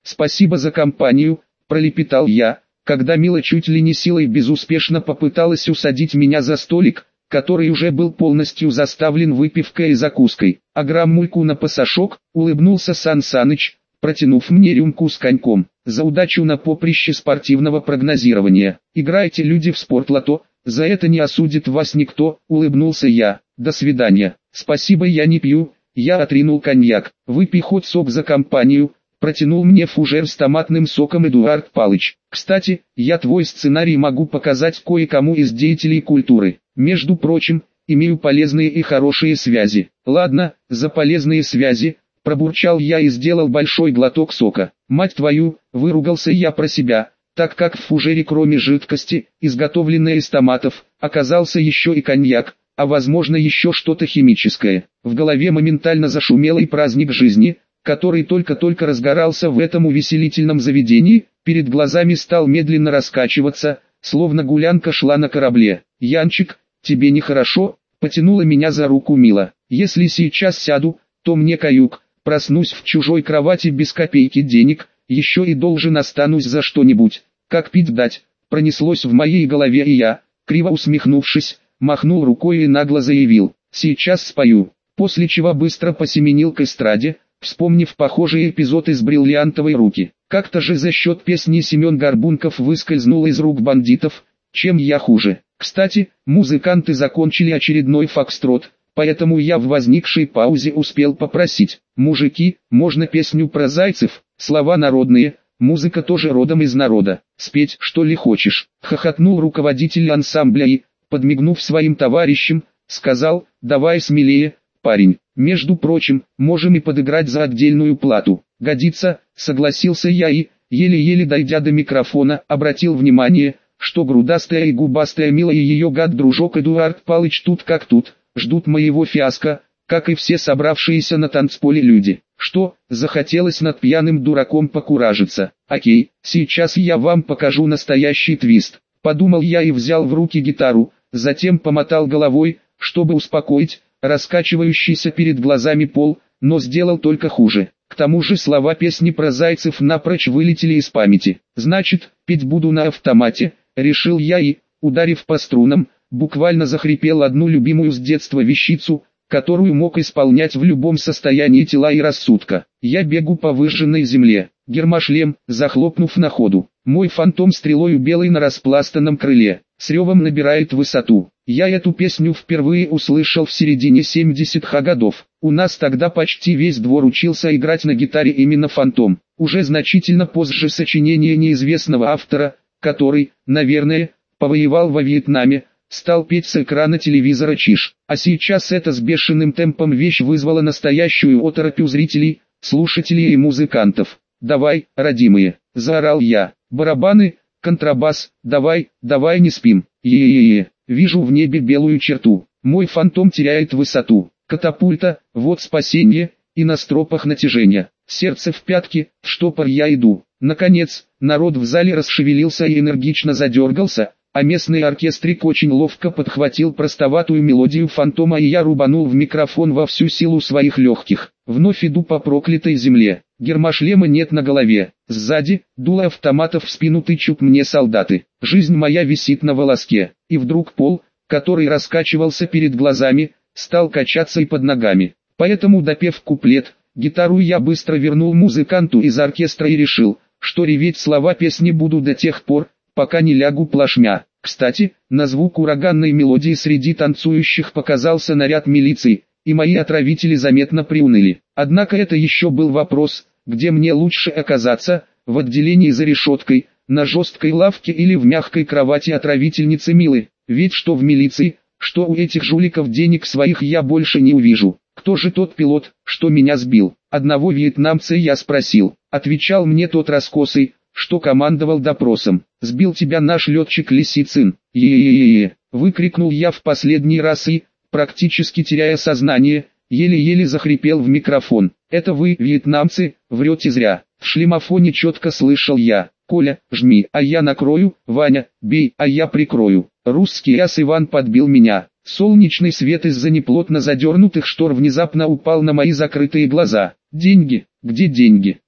спасибо за компанию, пролепетал я, когда Мила чуть ли не силой безуспешно попыталась усадить меня за столик, который уже был полностью заставлен выпивкой и закуской. А граммульку на пасашок, улыбнулся Сан Саныч, протянув мне рюмку с коньяком. За удачу на поприще спортивного прогнозирования. Играйте, люди, в спортлото, за это не осудит вас никто, улыбнулся я. До свидания. Спасибо, я не пью. Я отринул коньяк. Выпей хоть сок за компанию. Протянул мне фужер с томатным соком Эдуард Палыч. Кстати, я твой сценарий могу показать кое-кому из деятелей культуры. Между прочим, имею полезные и хорошие связи. Ладно, за полезные связи, пробурчал я и сделал большой глоток сока. Мать твою, выругался я про себя, так как в фужере кроме жидкости, изготовленной из томатов, оказался еще и коньяк, а возможно еще что-то химическое. В голове моментально зашумел и праздник жизни, который только-только разгорался в этом увеселительном заведении, перед глазами стал медленно раскачиваться, словно гулянка шла на корабле. «Янчик, тебе нехорошо?» — потянула меня за руку Мила. «Если сейчас сяду, то мне каюк, проснусь в чужой кровати без копейки денег, еще и должен останусь за что-нибудь, как пить дать», пронеслось в моей голове, и я, криво усмехнувшись, махнул рукой и нагло заявил: «Сейчас спою», после чего быстро посеменил к эстраде, вспомнив похожий эпизод из «Бриллиантовой руки». Как-то же за счет песни Семен Горбунков выскользнул из рук бандитов, чем я хуже. Кстати, музыканты закончили очередной фокстрот, поэтому я в возникшей паузе успел попросить: «Мужики, можно песню про зайцев, слова народные, музыка тоже родом из народа, спеть что ли хочешь?» Хохотнул руководитель ансамбля и, подмигнув своим товарищам, сказал: «Давай смелее, парень, между прочим, можем и подыграть за отдельную плату». «Годится», согласился я и, еле-еле дойдя до микрофона, обратил внимание, что грудастая и губастая Мила и ее гад-дружок Эдуард Палыч тут как тут, ждут моего фиаско, как и все собравшиеся на танцполе люди. Что, захотелось над пьяным дураком покуражиться? Окей, сейчас я вам покажу настоящий твист. Подумал я и взял в руки гитару, затем помотал головой, чтобы успокоить раскачивающийся перед глазами пол, но сделал только хуже. К тому же слова песни про зайцев напрочь вылетели из памяти. «Значит, петь буду на автомате», решил я и, ударив по струнам, буквально захрипел одну любимую с детства вещицу, которую мог исполнять в любом состоянии тела и рассудка. Я бегу по выжженной земле, гермошлем, захлопнув на ходу. Мой фантом стрелою белый на распластанном крыле, с ревом набирает высоту. Я эту песню впервые услышал в середине 70-х годов. У нас тогда почти весь двор учился играть на гитаре именно фантом. Уже значительно позже сочинение неизвестного автора, который, наверное, повоевал во Вьетнаме, стал петь с экрана телевизора чиж. А сейчас это с бешеным темпом вещь вызвала настоящую оторопь у зрителей, слушателей и музыкантов. «Давай, родимые!» – заорал я. «Барабаны, контрабас, давай, давай не спим!» Е-е-е, вижу в небе белую черту. Мой фантом теряет высоту. Катапульта, вот спасение, и на стропах натяжения. Сердце в пятки, в штопор я иду. Наконец, народ в зале расшевелился и энергично задергался, а местный оркестрик очень ловко подхватил простоватую мелодию фантома, и я рубанул в микрофон во всю силу своих легких. Вновь иду по проклятой земле. Гермошлема нет на голове. Сзади, дуло автоматов в спину тычут мне солдаты. Жизнь моя висит на волоске. И вдруг пол, который раскачивался перед глазами, стал качаться и под ногами. Поэтому, допев куплет, гитару я быстро вернул музыканту из оркестра и решил, что реветь слова песни буду до тех пор, пока не лягу плашмя. Кстати, на звук ураганной мелодии среди танцующих показался наряд милиции, и мои отравители заметно приуныли. Однако это еще был вопрос, где мне лучше оказаться, в отделении за решеткой, на жесткой лавке или в мягкой кровати отравительницы Милы, ведь что в милиции, что у этих жуликов денег своих я больше не увижу. Кто же тот пилот, что меня сбил? Одного вьетнамца я спросил, отвечал мне тот раскосый, что командовал допросом. «Сбил тебя наш летчик Лисицын». «Е-е-е-е!» выкрикнул я в последний раз и, практически теряя сознание, еле-еле захрипел в микрофон. «Это вы, вьетнамцы, врете зря». В шлемофоне четко слышал я: «Коля, жми, а я накрою, Ваня, бей, а я прикрою». Русский ас Иван подбил меня. Солнечный свет из-за неплотно задернутых штор внезапно упал на мои закрытые глаза. «Деньги, где деньги?»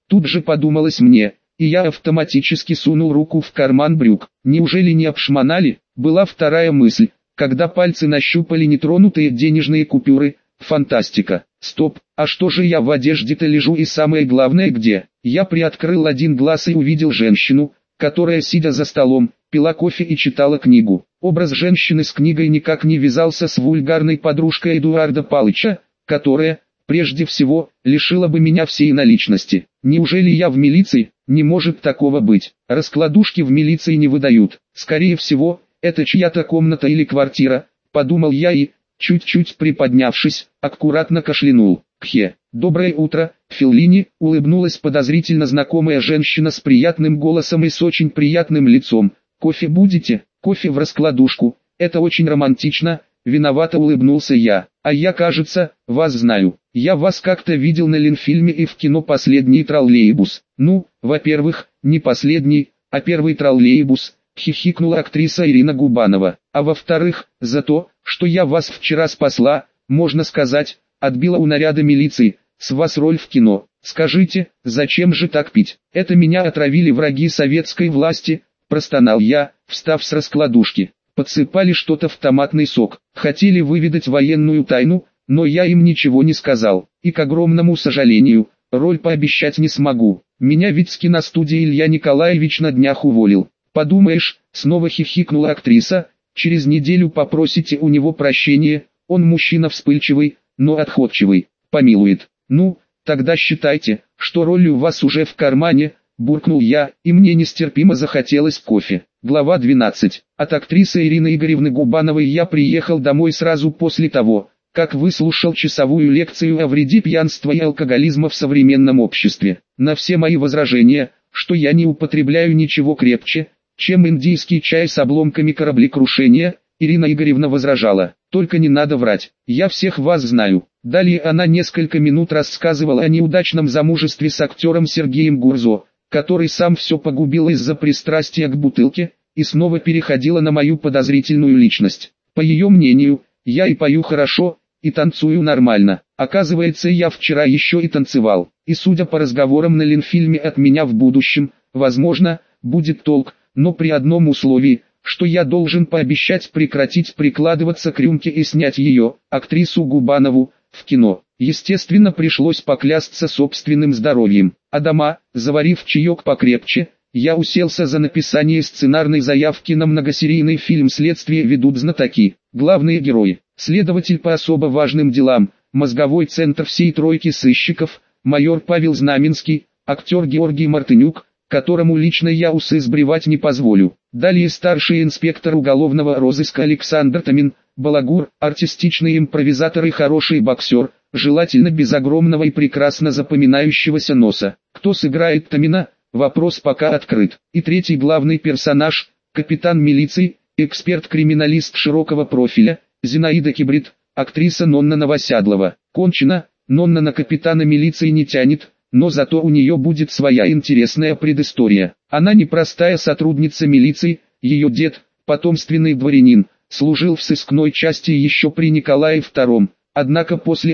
Тут же подумалось мне, и я автоматически сунул руку в карман брюк. Неужели не обшмонали? Была вторая мысль, когда пальцы нащупали нетронутые денежные купюры. Фантастика. Стоп, а что же я в одежде-то лежу, и самое главное где? Я приоткрыл один глаз и увидел женщину, которая, сидя за столом, пила кофе и читала книгу. Образ женщины с книгой никак не вязался с вульгарной подружкой Эдуарда Палыча, которая, прежде всего, лишила бы меня всей наличности. Неужели я в милиции? Не может такого быть. Раскладушки в милиции не выдают. Скорее всего, это чья-то комната или квартира, подумал я и, чуть-чуть приподнявшись, аккуратно кашлянул. Кхе. Доброе утро, Феллини, улыбнулась подозрительно знакомая женщина с приятным голосом и с очень приятным лицом. Кофе будете? Кофе в раскладушку. Это очень романтично. Виновато улыбнулся я. А я, кажется, вас знаю. Я вас как-то видел на Ленфильме и в кино «Последний троллейбус». Ну, во-первых, не последний, а первый троллейбус, хихикнула актриса Ирина Губанова. А во-вторых, за то, что я вас вчера спасла, можно сказать, отбила у наряда милиции, с вас роль в кино. Скажите, зачем же так пить? Это меня отравили враги советской власти, простонал я, встав с раскладушки. Подсыпали что-то в томатный сок, хотели выведать военную тайну, но я им ничего не сказал. И к огромному сожалению, роль пообещать не смогу. Меня ведь с киностудии Илья Николаевич на днях уволил. Подумаешь, снова хихикнула актриса, через неделю попросите у него прощения, он мужчина вспыльчивый, но отходчивый, помилует. Ну, тогда считайте, что роль у вас уже в кармане, буркнул я, и мне нестерпимо захотелось кофе. Глава 12. От актрисы Ирины Игоревны Губановой я приехал домой сразу после того, как выслушал часовую лекцию о вреде пьянства и алкоголизма в современном обществе. На все мои возражения, что я не употребляю ничего крепче, чем индийский чай с обломками кораблекрушения, Ирина Игоревна возражала: «Только не надо врать, я всех вас знаю». Далее она несколько минут рассказывала о неудачном замужестве с актером Сергеем Гурзо, который сам все погубил из-за пристрастия к бутылке, и снова переходила на мою подозрительную личность. По ее мнению, я и пою хорошо, и танцую нормально. Оказывается, я вчера еще и танцевал, и судя по разговорам на Ленфильме от меня в будущем, возможно, будет толк, но при одном условии, что я должен пообещать прекратить прикладываться к рюмке и снять ее, актрису Губанову, в кино. Естественно, пришлось поклясться собственным здоровьем. А дома, заварив чаек покрепче, я уселся за написание сценарной заявки на многосерийный фильм «Следствие ведут знатоки». Главные герои: следователь по особо важным делам, мозговой центр всей тройки сыщиков, майор Павел Знаменский, актер Георгий Мартынюк, которому лично я усы сбривать не позволю. Далее старший инспектор уголовного розыска Александр Томин, балагур, артистичный импровизатор и хороший боксер, желательно без огромного и прекрасно запоминающегося носа. Кто сыграет Томина? Вопрос пока открыт. И третий главный персонаж, капитан милиции, эксперт-криминалист широкого профиля, Зинаида Кибрид, актриса Нонна Новосядлова. Кончено, Нонна на капитана милиции не тянет, но зато у нее будет своя интересная предыстория. Она непростая сотрудница милиции, ее дед, потомственный дворянин, служил в сыскной части еще при Николае II, однако после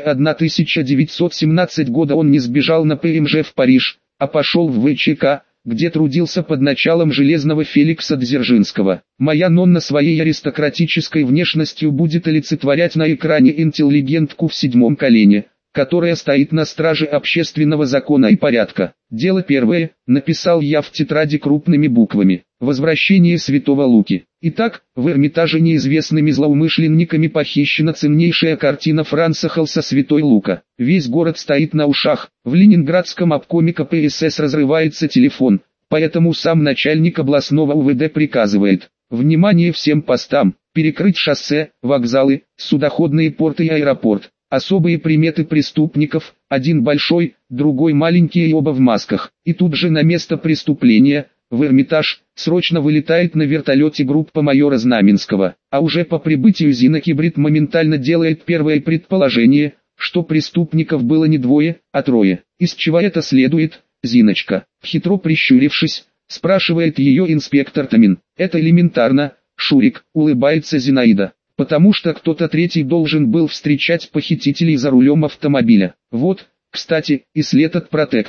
1917 года он не сбежал на ПМЖ в Париж, а пошел в ВЧК, где трудился под началом Железного Феликса Дзержинского. Моя Нонна своей аристократической внешностью будет олицетворять на экране интеллигентку в седьмом колене, которая стоит на страже общественного закона и порядка. Дело первое, написал я в тетради крупными буквами. Возвращение святого Луки. Итак, в Эрмитаже неизвестными злоумышленниками похищена ценнейшая картина Франца Халса «Святой Лука». Весь город стоит на ушах. В Ленинградском обкоме КПСС разрывается телефон, поэтому сам начальник областного УВД приказывает: внимание всем постам, перекрыть шоссе, вокзалы, судоходные порты и аэропорт. Особые приметы преступников: один большой, другой маленький и оба в масках. И тут же на место преступления, в Эрмитаж, срочно вылетает на вертолете группа майора Знаменского. А уже по прибытию Зина Кибрид моментально делает первое предположение, что преступников было не двое, а трое. Из чего это следует, Зиночка? Хитро прищурившись, спрашивает ее инспектор Томин. Это элементарно, Шурик, улыбается Зинаида. Потому что кто-то третий должен был встречать похитителей за рулем автомобиля. Вот, кстати, и след от протектора.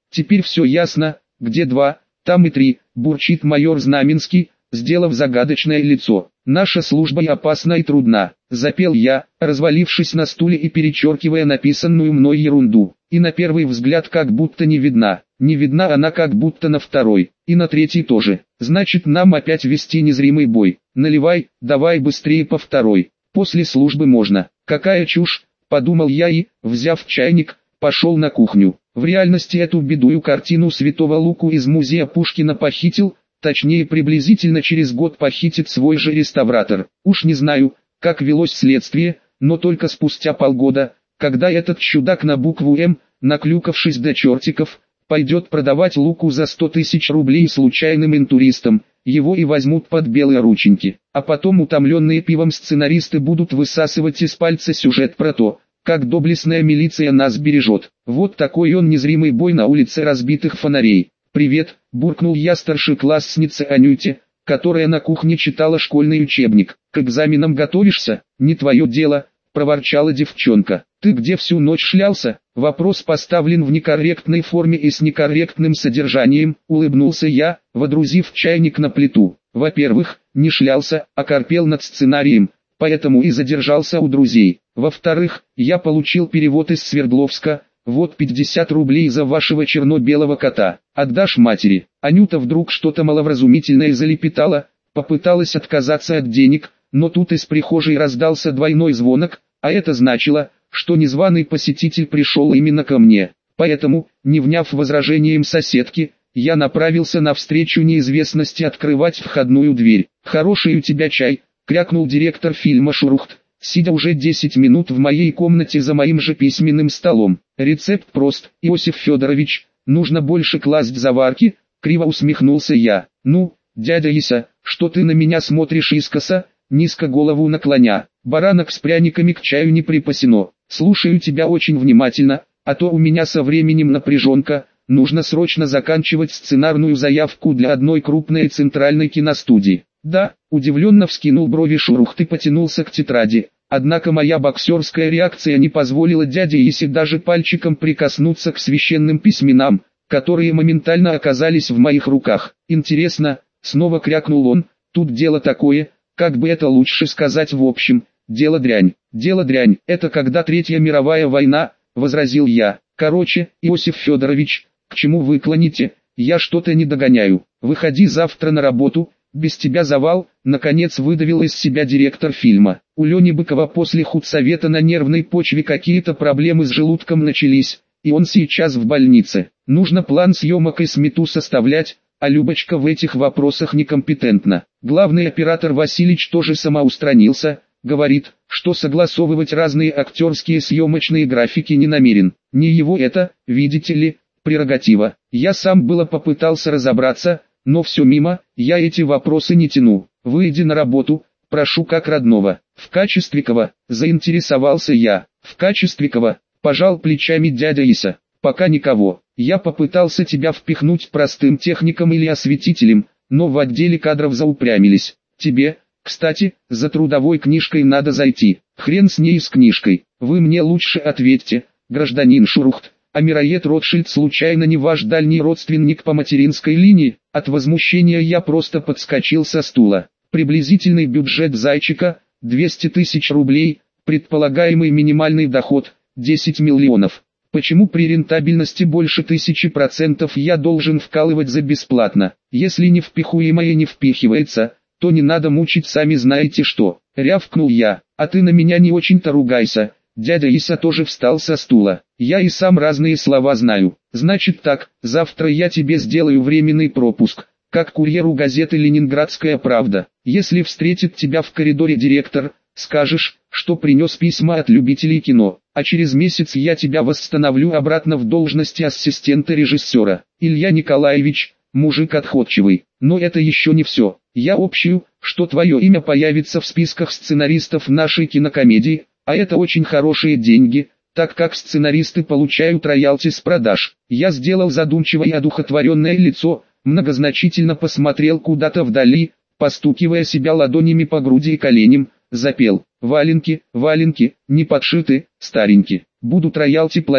Теперь все ясно, где 2, там и 3, бурчит майор Знаменский, сделав загадочное лицо. Наша служба и опасна и трудна, запел я, развалившись на стуле и перечеркивая написанную мной ерунду. И на первый взгляд как будто не видна. Не видна она как будто на второй, и на третий тоже. Значит, нам опять вести незримый бой. Наливай, давай быстрее по второй. После службы можно. Какая чушь, подумал я и, взяв чайник, пошел на кухню. В реальности эту бедую картину Святого Луку из музея Пушкина похитил, точнее приблизительно через год похитит свой же реставратор. Уж не знаю, как велось следствие, но только спустя полгода, когда этот чудак на букву «М», наклюкавшись до чертиков, пойдет продавать Луку за 100 тысяч рублей случайным интуристам, его и возьмут под белые рученьки. А потом утомленные пивом сценаристы будут высасывать из пальца сюжет про то, как доблестная милиция нас бережет. Вот такой он незримый бой на улице разбитых фонарей. «Привет», – буркнул я старшекласснице Анюте, которая на кухне читала школьный учебник. «К экзаменам готовишься? Не твое дело», – проворчала девчонка. «Ты где всю ночь шлялся?» Вопрос поставлен в некорректной форме и с некорректным содержанием, улыбнулся я, водрузив чайник на плиту. Во-первых, не шлялся, а корпел над сценарием, поэтому и задержался у друзей. Во-вторых, я получил перевод из Свердловска, вот 50 рублей за вашего черно-белого кота. Отдашь матери? Анюта вдруг что-то маловразумительное залепетала, попыталась отказаться от денег, но тут из прихожей раздался двойной звонок, а это значило, что незваный посетитель пришел именно ко мне. Поэтому, не вняв возражением соседки, я направился навстречу неизвестности открывать входную дверь. «Хороший у тебя чай», — крякнул директор фильма Шурухт, сидя уже 10 минут в моей комнате за моим же письменным столом. «Рецепт прост, Иосиф Федорович, нужно больше класть заварки», — криво усмехнулся я. «Ну, дядя Ися, что ты на меня смотришь искоса?» Низко голову наклоня. «Баранок с пряниками к чаю не припасено. Слушаю тебя очень внимательно, а то у меня со временем напряженка, нужно срочно заканчивать сценарную заявку для одной крупной центральной киностудии». «Да», удивленно вскинул брови Шурухт и потянулся к тетради. Однако моя боксерская реакция не позволила дяде Исе даже пальчиком прикоснуться к священным письменам, которые моментально оказались в моих руках. «Интересно», снова крякнул он, «тут дело такое, как бы это лучше сказать в общем, дело дрянь». «Дело дрянь, это когда Третья мировая война», возразил я. «Короче, Иосиф Федорович, к чему вы клоните, я что-то не догоняю. Выходи завтра на работу, без тебя завал», наконец выдавил из себя директор фильма. У Лени Быкова после худсовета на нервной почве какие-то проблемы с желудком начались, и он сейчас в больнице. Нужно план съемок и смету составлять, а Любочка в этих вопросах некомпетентна. Главный оператор Василич тоже самоустранился, говорит, что согласовывать разные актерские съемочные графики не намерен. Не его это, видите ли, прерогатива. Я сам было попытался разобраться, но все мимо, я эти вопросы не тяну. Выйди на работу, прошу как родного. В качестве кого? Заинтересовался я. В качестве кого? Пожал плечами дядя Иса. Пока никого. Я попытался тебя впихнуть простым техником или осветителем, но в отделе кадров заупрямились. Тебе, кстати, за трудовой книжкой надо зайти. Хрен с ней с книжкой. Вы мне лучше ответьте, гражданин Шурухт, а Мироед Ротшильд случайно не ваш дальний родственник по материнской линии? От возмущения я просто подскочил со стула. Приблизительный бюджет зайчика – 200 тысяч рублей, предполагаемый минимальный доход – 10 миллионов. Почему при рентабельности больше 1000% я должен вкалывать за бесплатно? Если невпихуемое не впихивается, то не надо мучить сами знаете что. Рявкнул я, а ты на меня не очень-то ругайся. Дядя Иса тоже встал со стула. Я и сам разные слова знаю. Значит так, завтра я тебе сделаю временный пропуск, как курьеру газеты «Ленинградская правда». Если встретит тебя в коридоре директор, скажешь, что принес письма от любителей кино, а через месяц я тебя восстановлю обратно в должности ассистента режиссера. Илья Николаевич, мужик отходчивый. Но это еще не все. Я общую, что твое имя появится в списках сценаристов нашей кинокомедии, а это очень хорошие деньги, так как сценаристы получают роялти с продаж. Я сделал задумчивое и одухотворенное лицо, многозначительно посмотрел куда-то вдали, постукивая себя ладонями по груди и коленям, запел: «Валенки, валенки, не подшиты, старенькие, будут роялти платить,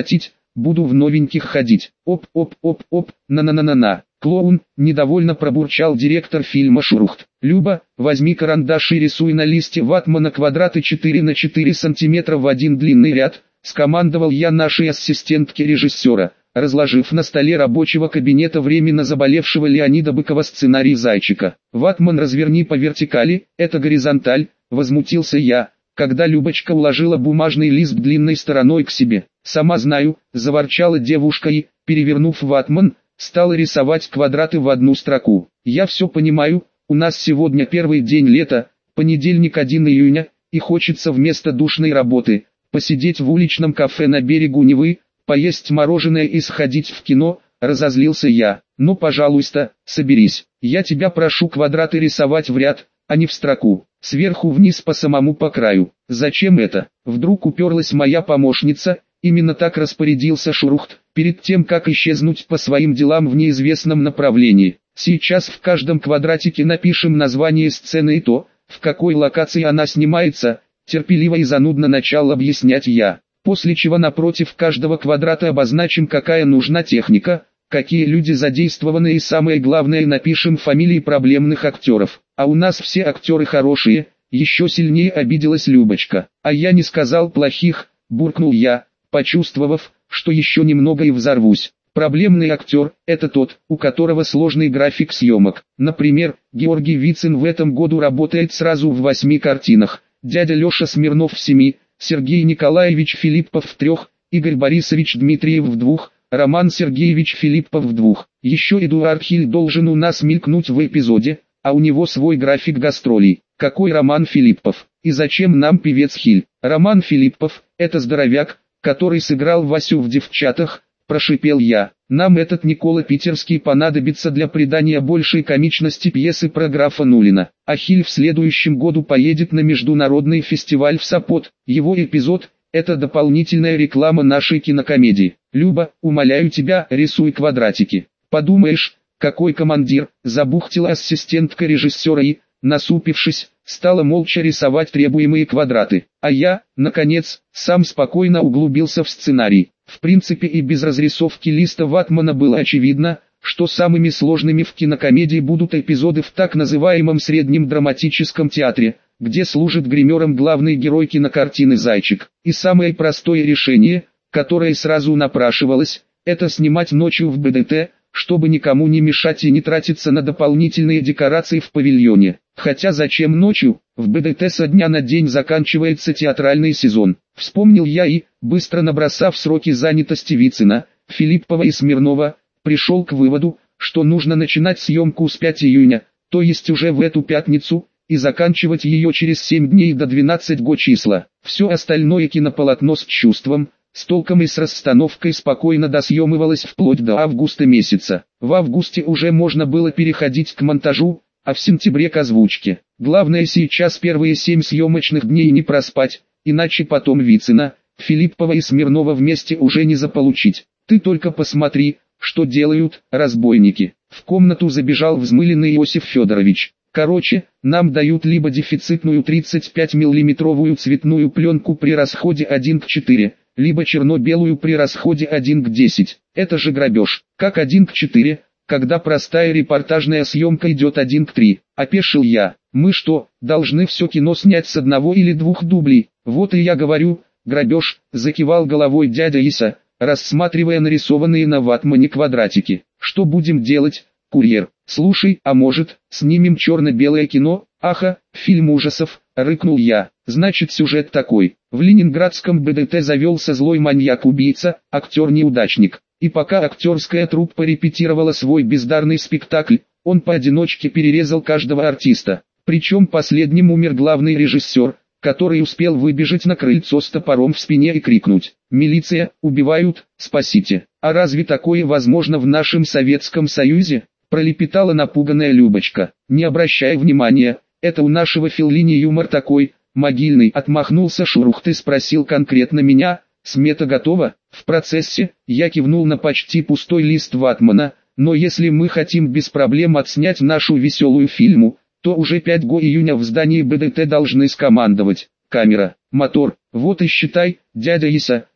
буду в новеньких ходить. Оп-оп-оп-оп, на-на-на-на-на. Клоун, недовольно пробурчал директор фильма Шурухт. Люба, возьми карандаш и рисуй на листе ватмана квадраты 4 на 4 сантиметра в один длинный ряд, скомандовал я нашей ассистентке режиссера, разложив на столе рабочего кабинета временно заболевшего Леонида Быкова сценарий «Зайчика». «Ватман, разверни по вертикали, это горизонталь», — возмутился я, когда Любочка уложила бумажный лист длинной стороной к себе. «Сама знаю», — заворчала девушка и, перевернув ватман, стала рисовать квадраты в одну строку. «Я все понимаю, у нас сегодня первый день лета, понедельник 1 июня, и хочется вместо душной работы посидеть в уличном кафе на берегу Невы, поесть мороженое и сходить в кино», — разозлился я. «Ну, пожалуйста, соберись. Я тебя прошу квадраты рисовать в ряд, а не в строку, сверху вниз по краю». «Зачем это?» Вдруг уперлась моя помощница. Именно так распорядился Шурухт, перед тем как исчезнуть по своим делам в неизвестном направлении. «Сейчас в каждом квадратике напишем название сцены и то, в какой локации она снимается», терпеливо и занудно начал объяснять я. «После чего напротив каждого квадрата обозначим, какая нужна техника, какие люди задействованы и самое главное напишем фамилии проблемных актеров. А у нас все актеры хорошие», еще сильнее обиделась Любочка. «А я не сказал плохих», буркнул я, почувствовав, что еще немного и взорвусь. Проблемный актер – это тот, у которого сложный график съемок. Например, Георгий Вицин в этом году работает сразу в 8 картинах, дядя Леша Смирнов в 7, Сергей Николаевич Филиппов в 3, Игорь Борисович Дмитриев в 2, Роман Сергеевич Филиппов в 2. Еще Эдуард Хиль должен у нас мелькнуть в эпизоде, а у него свой график гастролей. Какой Роман Филиппов? И зачем нам певец Хиль? Роман Филиппов – это здоровяк, который сыграл Васю в «Девчатах», прошипел я. Нам этот Никола Питерский понадобится для придания большей комичности пьесы про графа Нулина. А Хиль в следующем году поедет на международный фестиваль в Сопот. Его эпизод – это дополнительная реклама нашей кинокомедии. Люба, умоляю тебя, рисуй квадратики. Подумаешь, какой командир, забухтела ассистентка режиссера и, насупившись, стала молча рисовать требуемые квадраты. А я, наконец, сам спокойно углубился в сценарий. В принципе и без разрисовки листа ватмана было очевидно, что самыми сложными в кинокомедии будут эпизоды в так называемом среднем драматическом театре, где служит гримером главный герой кинокартины «Зайчик». И самое простое решение, которое сразу напрашивалось, это снимать ночью в БДТ, чтобы никому не мешать и не тратиться на дополнительные декорации в павильоне. Хотя зачем ночью? В БДТ со дня на день заканчивается театральный сезон. Вспомнил я и, быстро набросав сроки занятости Вицина, Филиппова и Смирнова, пришел к выводу, что нужно начинать съемку с 5 июня, то есть уже в эту пятницу, и заканчивать ее через 7 дней до 12 числа. Все остальное кинополотно с чувством, с толком и с расстановкой спокойно досъемывалось вплоть до августа месяца. В августе уже можно было переходить к монтажу, а в сентябре к озвучке. Главное сейчас первые 7 съемочных дней не проспать, иначе потом Вицина, Филиппова и Смирнова вместе уже не заполучить. Ты только посмотри, что делают разбойники. В комнату забежал взмыленный Иосиф Федорович. Короче, нам дают либо дефицитную 35-миллиметровую цветную пленку при расходе 1:4, либо черно-белую при расходе 1:10. Это же грабеж. Как 1:4, когда простая репортажная съемка идет 1:3? Опешил я. Мы что, должны все кино снять с 1 или 2 дублей? Вот и я говорю, грабеж, закивал головой дядя Иса, рассматривая нарисованные на ватмане квадратики. Что будем делать, курьер? Слушай, а может, снимем черно-белое кино? Аха, фильм ужасов, рыкнул я. Значит сюжет такой. В ленинградском БДТ завелся злой маньяк-убийца, актер-неудачник. И пока актерская труппа репетировала свой бездарный спектакль, он поодиночке перерезал каждого артиста. Причем последним умер главный режиссер, который успел выбежать на крыльцо с топором в спине и крикнуть: «Милиция, убивают, спасите!» «А разве такое возможно в нашем Советском Союзе?» пролепетала напуганная Любочка. «Не обращай внимания, это у нашего Феллини юмор такой, могильный», отмахнулся Шурухт и спросил конкретно меня: «Смета готова?» В процессе, я кивнул на почти пустой лист ватмана, но если мы хотим без проблем отснять нашу веселую фильму, то уже 5 июня в здании БДТ должны скомандовать: камера, мотор. Вот и считай, дядя Иса,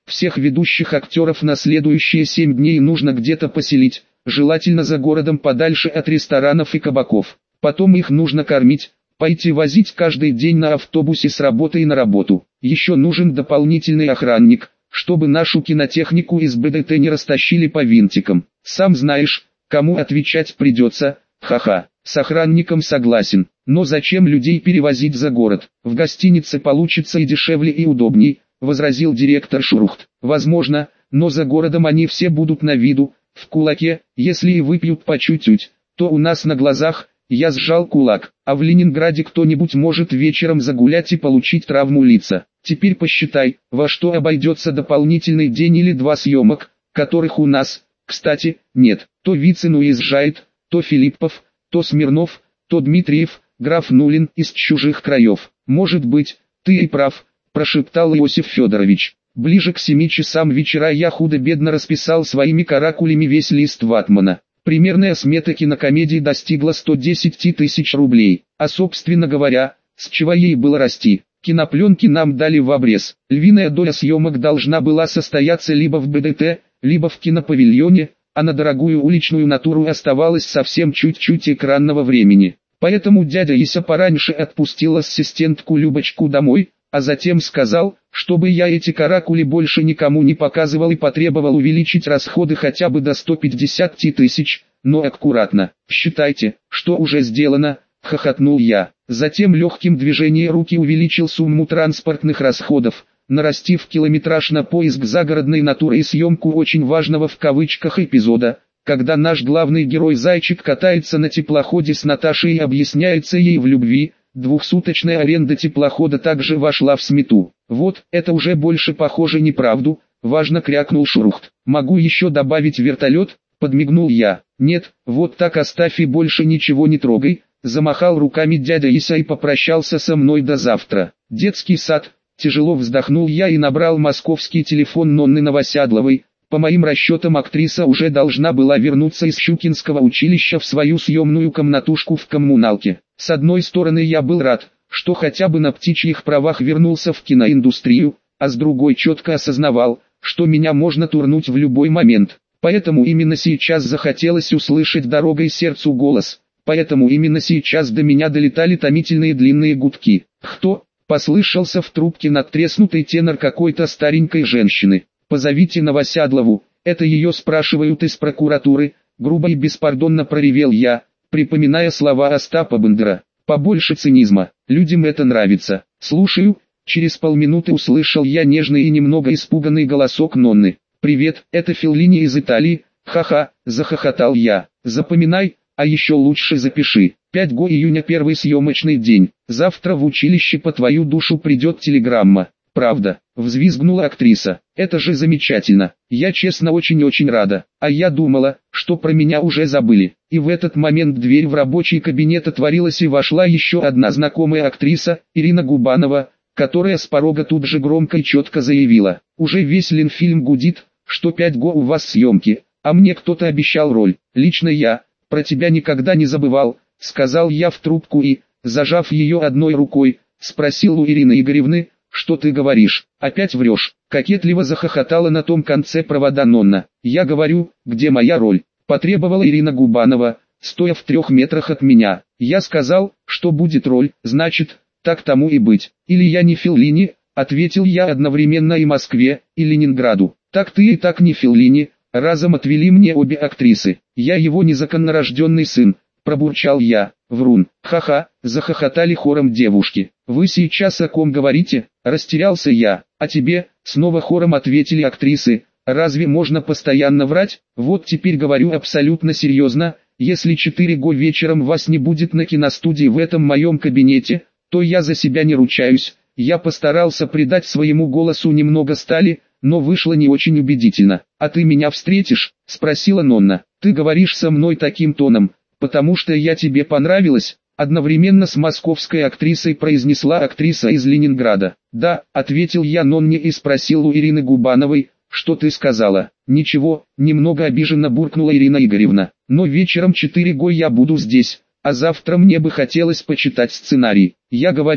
всех ведущих актеров на следующие 7 дней нужно где-то поселить, желательно за городом подальше от ресторанов и кабаков. Потом их нужно кормить, пойти возить каждый день на автобусе с работы и на работу. Еще нужен дополнительный охранник, чтобы нашу кинотехнику из БДТ не растащили по винтикам. Сам знаешь, кому отвечать придется, ха-ха. С охранником согласен, но зачем людей перевозить за город? В гостинице получится и дешевле и удобней, возразил директор Шурухт. Возможно, но за городом они все будут на виду, в кулаке, если и выпьют по чуть-чуть, то у нас на глазах. Я сжал кулак, а в Ленинграде кто-нибудь может вечером загулять и получить травму лица. Теперь посчитай, во что обойдется дополнительный день или 2 съемок, которых у нас, кстати, нет. То Вицин уезжает, то Филиппов, то Смирнов, то Дмитриев, граф Нулин из чужих краев. Может быть, ты и прав, прошептал Иосиф Федорович. Ближе к 7 часам вечера я худо-бедно расписал своими каракулями весь лист ватмана. Примерная смета кинокомедии достигла 110 тысяч рублей, а собственно говоря, с чего ей было расти? Кинопленки нам дали в обрез. Львиная доля съемок должна была состояться либо в БДТ, либо в кинопавильоне, а на дорогую уличную натуру оставалось совсем чуть-чуть экранного времени. Поэтому дядя Ися пораньше отпустил ассистентку Любочку домой, а затем сказал, чтобы я эти каракули больше никому не показывал и потребовал увеличить расходы хотя бы до 150 тысяч, но аккуратно. Считайте, что уже сделано, хохотнул я. Затем легким движением руки увеличил сумму транспортных расходов, нарастив километраж на поиск загородной натуры и съемку очень важного в кавычках эпизода, когда наш главный герой Зайчик катается на теплоходе с Наташей и объясняется ей в любви. 2-суточная аренда теплохода также вошла в смету. Вот, это уже больше похоже на правду, важно крякнул Шурухт. Могу еще добавить вертолет, подмигнул я. Нет, вот так оставь и больше ничего не трогай, замахал руками дядя Ися и попрощался со мной до завтра. Детский сад, тяжело вздохнул я и набрал московский телефон Нонны Новоседловой. По моим расчетам актриса уже должна была вернуться из Щукинского училища в свою съемную комнатушку в коммуналке. С одной стороны я был рад, что хотя бы на птичьих правах вернулся в киноиндустрию, а с другой четко осознавал, что меня можно турнуть в любой момент. Поэтому именно сейчас захотелось услышать дорогой сердцу голос, поэтому именно сейчас до меня долетали томительные длинные гудки. «Кто?» — послышался в трубке надтреснутый тенор какой-то старенькой женщины. «Позовите Новоседлову, это ее спрашивают из прокуратуры», — грубо и беспардонно проревел я, припоминая слова Остапа Бендера. «Побольше цинизма, людям это нравится». «Слушаю», — через полминуты услышал я нежный и немного испуганный голосок Нонны. «Привет, это Феллини из Италии, ха-ха», — захохотал я. «Запоминай, а еще лучше запиши. 5 июня первый съемочный день. Завтра в училище по твою душу придет телеграмма». «Правда», — взвизгнула актриса. «Это же замечательно. Я честно очень-очень рада. А я думала, что про меня уже забыли». И в этот момент дверь в рабочий кабинет отворилась и вошла еще одна знакомая актриса, Ирина Губанова, которая с порога тут же громко и четко заявила: «Уже весь Ленфильм гудит, что 5 у вас съемки, а мне кто-то обещал роль. Лично я, про тебя никогда не забывал», — сказал я в трубку и, зажав ее одной рукой, спросил у Ирины Игоревны: «Что ты говоришь? Опять врешь?» Кокетливо захохотала на том конце провода Нонна. «Я говорю, где моя роль?» Потребовала Ирина Губанова, стоя в 3 метрах от меня. Я сказал, что будет роль, значит, так тому и быть. «Или я не Феллини», ответил я одновременно и Москве, и Ленинграду. «Так ты и так не Феллини», разом отвели мне обе актрисы. «Я его незаконнорожденный сын», пробурчал я. «Врун». «Ха-ха», захохотали хором девушки. «Вы сейчас о ком говорите?» Растерялся я. «А тебе?» Снова хором ответили актрисы. «Разве можно постоянно врать?» «Вот теперь говорю абсолютно серьезно. Если 4 вечером вас не будет на киностудии в этом моем кабинете, то я за себя не ручаюсь». Я постарался придать своему голосу немного стали, но вышло не очень убедительно. «А ты меня встретишь?» — спросила Нонна. «Ты говоришь со мной таким тоном, потому что я тебе понравилась?» Одновременно с московской актрисой произнесла актриса из Ленинграда. «Да», — ответил я Нонне и спросил у Ирины Губановой: «Что ты сказала?» «Ничего», — немного обиженно буркнула Ирина Игоревна. «Но вечером 4 я буду здесь, а завтра мне бы хотелось почитать сценарий». «Я говорю,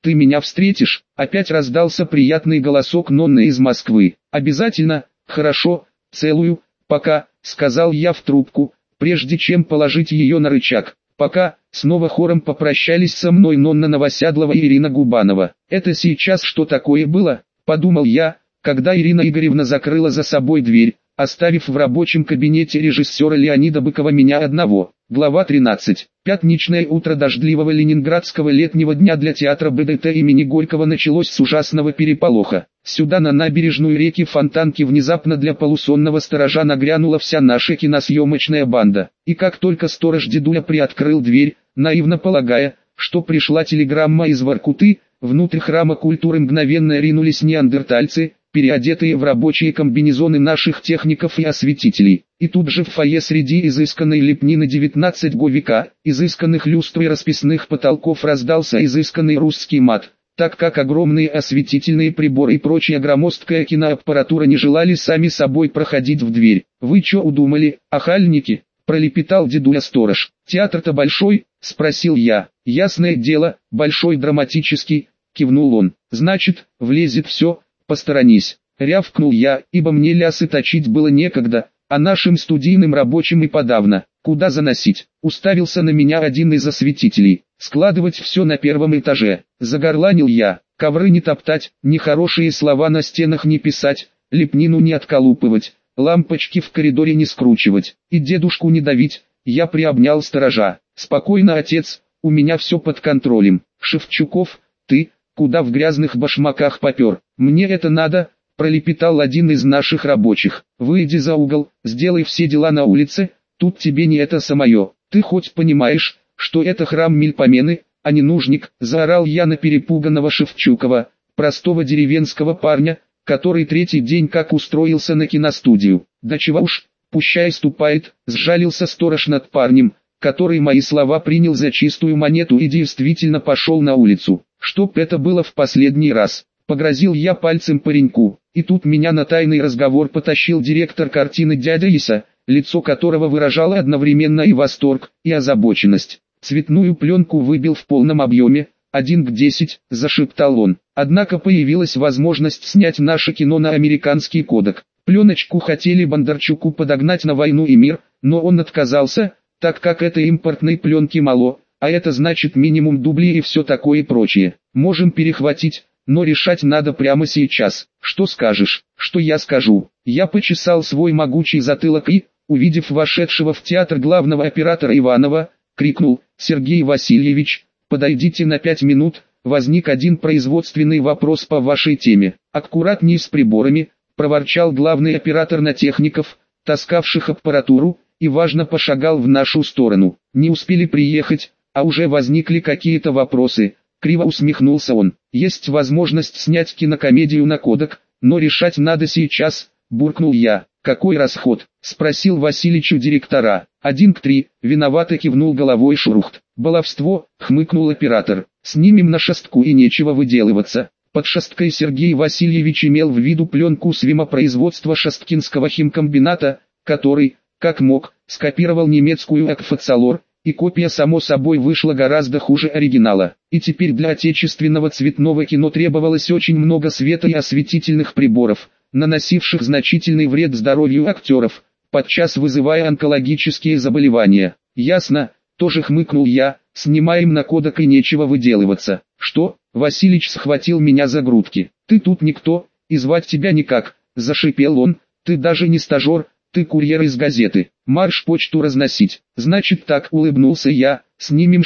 ты меня встретишь?» Опять раздался приятный голосок Нонны из Москвы. «Обязательно, хорошо, целую, пока», — сказал я в трубку, прежде чем положить ее на рычаг. «Пока», — снова хором попрощались со мной Нонна Новосядлова и Ирина Губанова. «Это сейчас что такое было?» — подумал я, когда Ирина Игоревна закрыла за собой дверь, оставив в рабочем кабинете режиссера Леонида Быкова меня одного. Глава 13. Пятничное утро дождливого ленинградского летнего дня для театра БДТ имени Горького началось с ужасного переполоха. Сюда на набережную реки Фонтанки внезапно для полусонного сторожа нагрянула вся наша киносъемочная банда. И как только сторож дедуля приоткрыл дверь, наивно полагая, что пришла телеграмма из Воркуты, внутрь храма культуры мгновенно ринулись неандертальцы, переодетые в рабочие комбинезоны наших техников и осветителей. И тут же в фойе среди изысканной лепнины 19 века, изысканных люстр и расписных потолков раздался изысканный русский мат, так как огромные осветительные приборы и прочая громоздкая киноаппаратура не желали сами собой проходить в дверь. «Вы чё удумали, охальники?» — пролепетал дедуля-сторож. «Театр-то большой?» — спросил я. «Ясное дело, большой драматический», — кивнул он. «Значит, влезет все, посторонись», — рявкнул я, ибо мне лясы точить было некогда, а нашим студийным рабочим и подавно. «Куда заносить?» — уставился на меня один из осветителей. «Складывать все на первом этаже», — загорланил я. «Ковры не топтать, нехорошие слова на стенах не писать, лепнину не отколупывать, лампочки в коридоре не скручивать, и дедушку не давить». Я приобнял сторожа. «Спокойно, отец, у меня все под контролем. Шевчуков, ты, куда в грязных башмаках попер? Мне это надо», — пролепетал один из наших рабочих. «Выйди за угол, сделай все дела на улице, тут тебе не это самое. Ты хоть понимаешь, что это храм Мельпомены, а не нужник?» — заорал я на перепуганного Шевчукова, простого деревенского парня, который третий день как устроился на киностудию. «Да чего уж, пущай ступает», — сжалился сторож над парнем, который мои слова принял за чистую монету и действительно пошел на улицу. «Чтоб это было в последний раз», — погрозил я пальцем пареньку, и тут меня на тайный разговор потащил директор картины дядя Иса, лицо которого выражало одновременно и восторг, и озабоченность. «Цветную пленку выбил в полном объеме, 1:10, зашептал он. Однако появилась возможность снять наше кино на американский кодек. Пленочку хотели Бондарчуку подогнать на «Войну и мир», но он отказался, так как это импортной пленки мало, а это значит минимум дублей и все такое прочее. Можем перехватить, но решать надо прямо сейчас. Что скажешь?» «Что я скажу?» Я почесал свой могучий затылок и, увидев вошедшего в театр главного оператора Иванова, крикнул: «Сергей Васильевич, подойдите на 5 минут, возник один производственный вопрос по вашей теме». «Аккуратней с приборами», — проворчал главный оператор на техников, таскавших аппаратуру, и важно пошагал в нашу сторону. «Не успели приехать, а уже возникли какие-то вопросы», — криво усмехнулся он. «Есть возможность снять кинокомедию на кодек, но решать надо сейчас», — буркнул я. «Какой расход?» — спросил Василич у директора. 1:3, виновато кивнул головой Шурухт. «Баловство», — хмыкнул оператор. «Снимем на шестку и нечего выделываться». Под шесткой Сергей Васильевич имел в виду пленку свимопроизводства Шесткинского химкомбината, который, как мог, скопировал немецкую Акфацалор, и копия само собой вышла гораздо хуже оригинала. И теперь для отечественного цветного кино требовалось очень много света и осветительных приборов, наносивших значительный вред здоровью актеров, подчас вызывая онкологические заболевания. «Ясно», — тоже хмыкнул я, — «снимаем на кодек и нечего выделываться». «Что?» — Василич схватил меня за грудки. «Ты тут никто, и звать тебя никак», — зашипел он, — «ты даже не стажер, ты курьер из газеты. Марш почту разносить». «Значит так», — улыбнулся я, — «снимем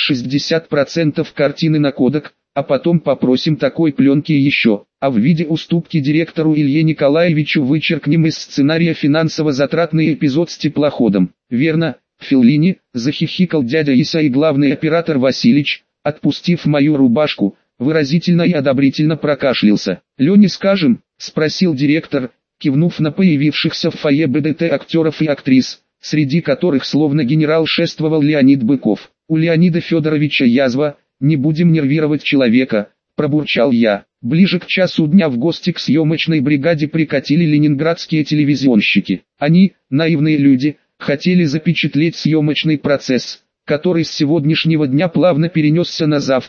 60% картины на кодек, а потом попросим такой пленки еще, а в виде уступки директору Илье Николаевичу вычеркнем из сценария финансово-затратный эпизод с теплоходом». «Верно, Феллини», — захихикал дядя Иса и главный оператор Василич, отпустив мою рубашку, выразительно и одобрительно прокашлялся. «Лене скажем?» — спросил директор, кивнув на появившихся в фойе БДТ актеров и актрис, среди которых словно генерал шествовал Леонид Быков. «У Леонида Федоровича язва, не будем нервировать человека», — пробурчал я. Ближе к часу дня в гости к съемочной бригаде прикатили ленинградские телевизионщики. Они, наивные люди, хотели запечатлеть съемочный процесс, который с сегодняшнего дня плавно перенесся на завтра,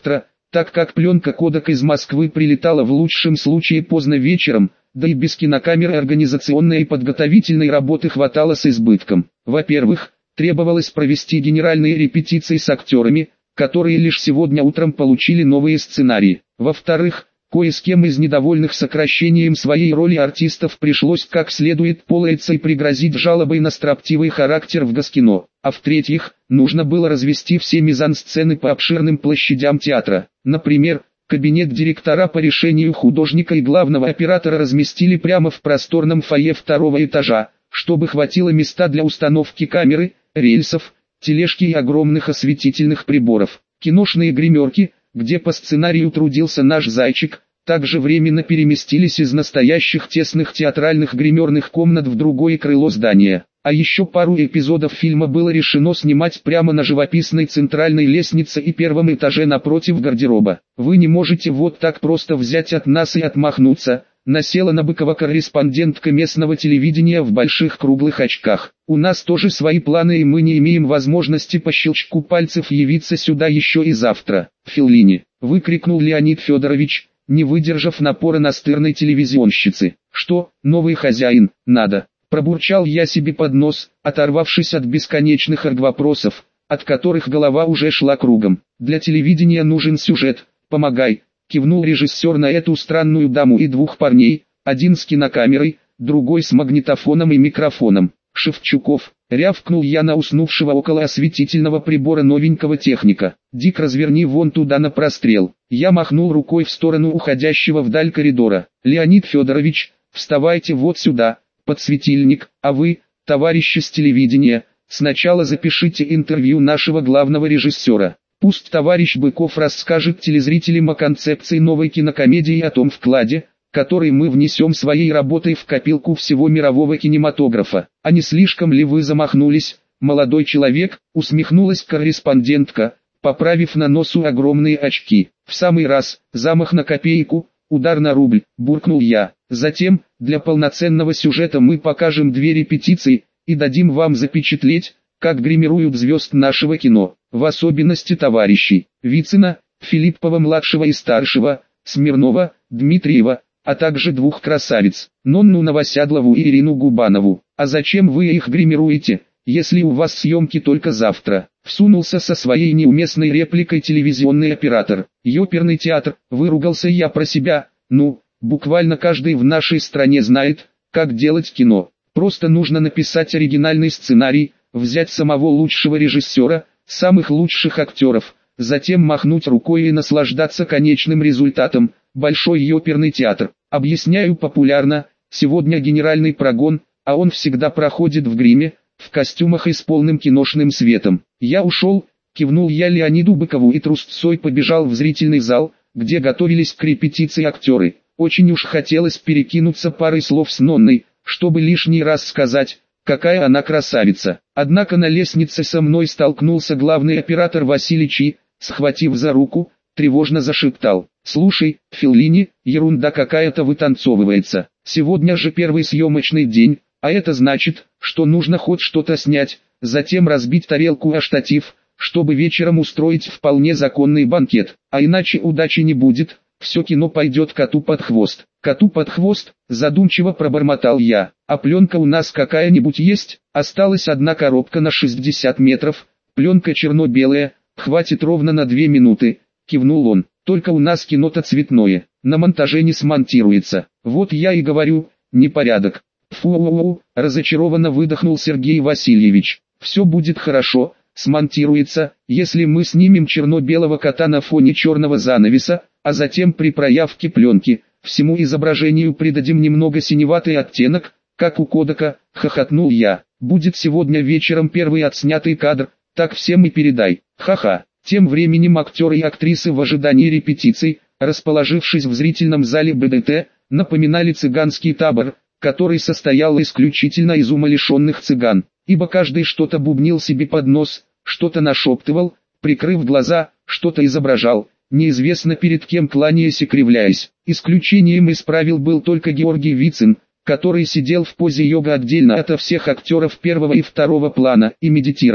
так как пленка кодек из Москвы прилетала в лучшем случае поздно вечером, да и без кинокамеры организационной и подготовительной работы хватало с избытком. Во-первых, требовалось провести генеральные репетиции с актерами, которые лишь сегодня утром получили новые сценарии. Во-вторых, кое с кем из недовольных сокращением своей роли артистов пришлось как следует полаяться и пригрозить жалобой на строптивый характер в Госкино. А в-третьих, нужно было развести все мизансцены по обширным площадям театра. Например, кабинет директора по решению художника и главного оператора разместили прямо в просторном фойе второго этажа, чтобы хватило места для установки камеры, рельсов, тележки и огромных осветительных приборов. Киношные гримерки, где по сценарию трудился наш зайчик, также временно переместились из настоящих тесных театральных гримерных комнат в другое крыло здания. А еще пару эпизодов фильма было решено снимать прямо на живописной центральной лестнице и первом этаже напротив гардероба. Вы не можете вот так просто взять от нас и отмахнуться, насела на Быкова корреспондентка местного телевидения в больших круглых очках. У нас тоже свои планы и мы не имеем возможности по щелчку пальцев явиться сюда еще и завтра. Феллини, выкрикнул Леонид Федорович, не выдержав напора настырной телевизионщицы. Что, новый хозяин, надо? Пробурчал я себе под нос, оторвавшись от бесконечных аргвопросов, от которых голова уже шла кругом. Для телевидения нужен сюжет, помогай. Кивнул режиссер на эту странную даму и двух парней, один с кинокамерой, другой с магнитофоном и микрофоном. Шевчуков, рявкнул я на уснувшего около осветительного прибора новенького техника. Дик, разверни вон туда на прострел. Я махнул рукой в сторону уходящего вдаль коридора. Леонид Федорович, вставайте вот сюда, под светильник, а вы, товарищи с телевидения, сначала запишите интервью нашего главного режиссера. Пусть товарищ Быков расскажет телезрителям о концепции новой кинокомедии и о том вкладе, который мы внесем своей работой в копилку всего мирового кинематографа. А не слишком ли вы замахнулись, молодой человек, усмехнулась корреспондентка, поправив на носу огромные очки. В самый раз, замах на копейку, удар на рубль, буркнул я. Затем, для полноценного сюжета мы покажем 2 репетиции, и дадим вам запечатлеть, как гримируют звезд нашего кино, в особенности товарищей Вицина, Филиппова-младшего и старшего, Смирнова, Дмитриева, а также 2 красавиц, Нонну Новосядлову и Ирину Губанову. А зачем вы их гримируете, если у вас съемки только завтра? Всунулся со своей неуместной репликой телевизионный оператор. Ёперный театр, выругался я про себя, ну, буквально каждый в нашей стране знает, как делать кино. Просто нужно написать оригинальный сценарий, взять самого лучшего режиссера, самых лучших актеров, затем махнуть рукой и наслаждаться конечным результатом. Большой ёперный театр. Объясняю популярно, сегодня генеральный прогон, а он всегда проходит в гриме, в костюмах и с полным киношным светом. Я ушел, кивнул я Леониду Быкову и трусцой побежал в зрительный зал, где готовились к репетиции актеры. Очень уж хотелось перекинуться парой слов с Нонной, чтобы лишний раз сказать, какая она красавица. Однако на лестнице со мной столкнулся главный оператор Василий Чи, схватив за руку, тревожно зашептал: «Слушай, Феллини, ерунда какая-то вытанцовывается. Сегодня же первый съемочный день, а это значит, что нужно хоть что-то снять, затем разбить тарелку о штатив, чтобы вечером устроить вполне законный банкет, а иначе удачи не будет, все кино пойдет коту под хвост». «Коту под хвост», задумчиво пробормотал я. «А пленка у нас какая-нибудь есть?» «Осталась одна коробка на 60 метров, пленка черно-белая, хватит ровно на 2 минуты», кивнул он. «Только у нас кино-то цветное, на монтаже не смонтируется. Вот я и говорю, непорядок». «Фу-у-у», разочарованно выдохнул Сергей Васильевич. «Все будет хорошо, смонтируется, если мы снимем черно-белого кота на фоне черного занавеса, а затем при проявке пленки, всему изображению придадим немного синеватый оттенок, как у кодека», хохотнул я. «Будет сегодня вечером первый отснятый кадр, так всем и передай». Ха-ха. Тем временем актеры и актрисы в ожидании репетиций, расположившись в зрительном зале БДТ, напоминали цыганский табор, который состоял исключительно из умалишенных цыган, ибо каждый что-то бубнил себе под нос, что-то нашептывал, прикрыв глаза, что-то изображал, неизвестно перед кем кланяясь и кривляясь. Исключением из правил был только Георгий Вицин, который сидел в позе йога отдельно ото всех актеров первого и второго плана и медитировал.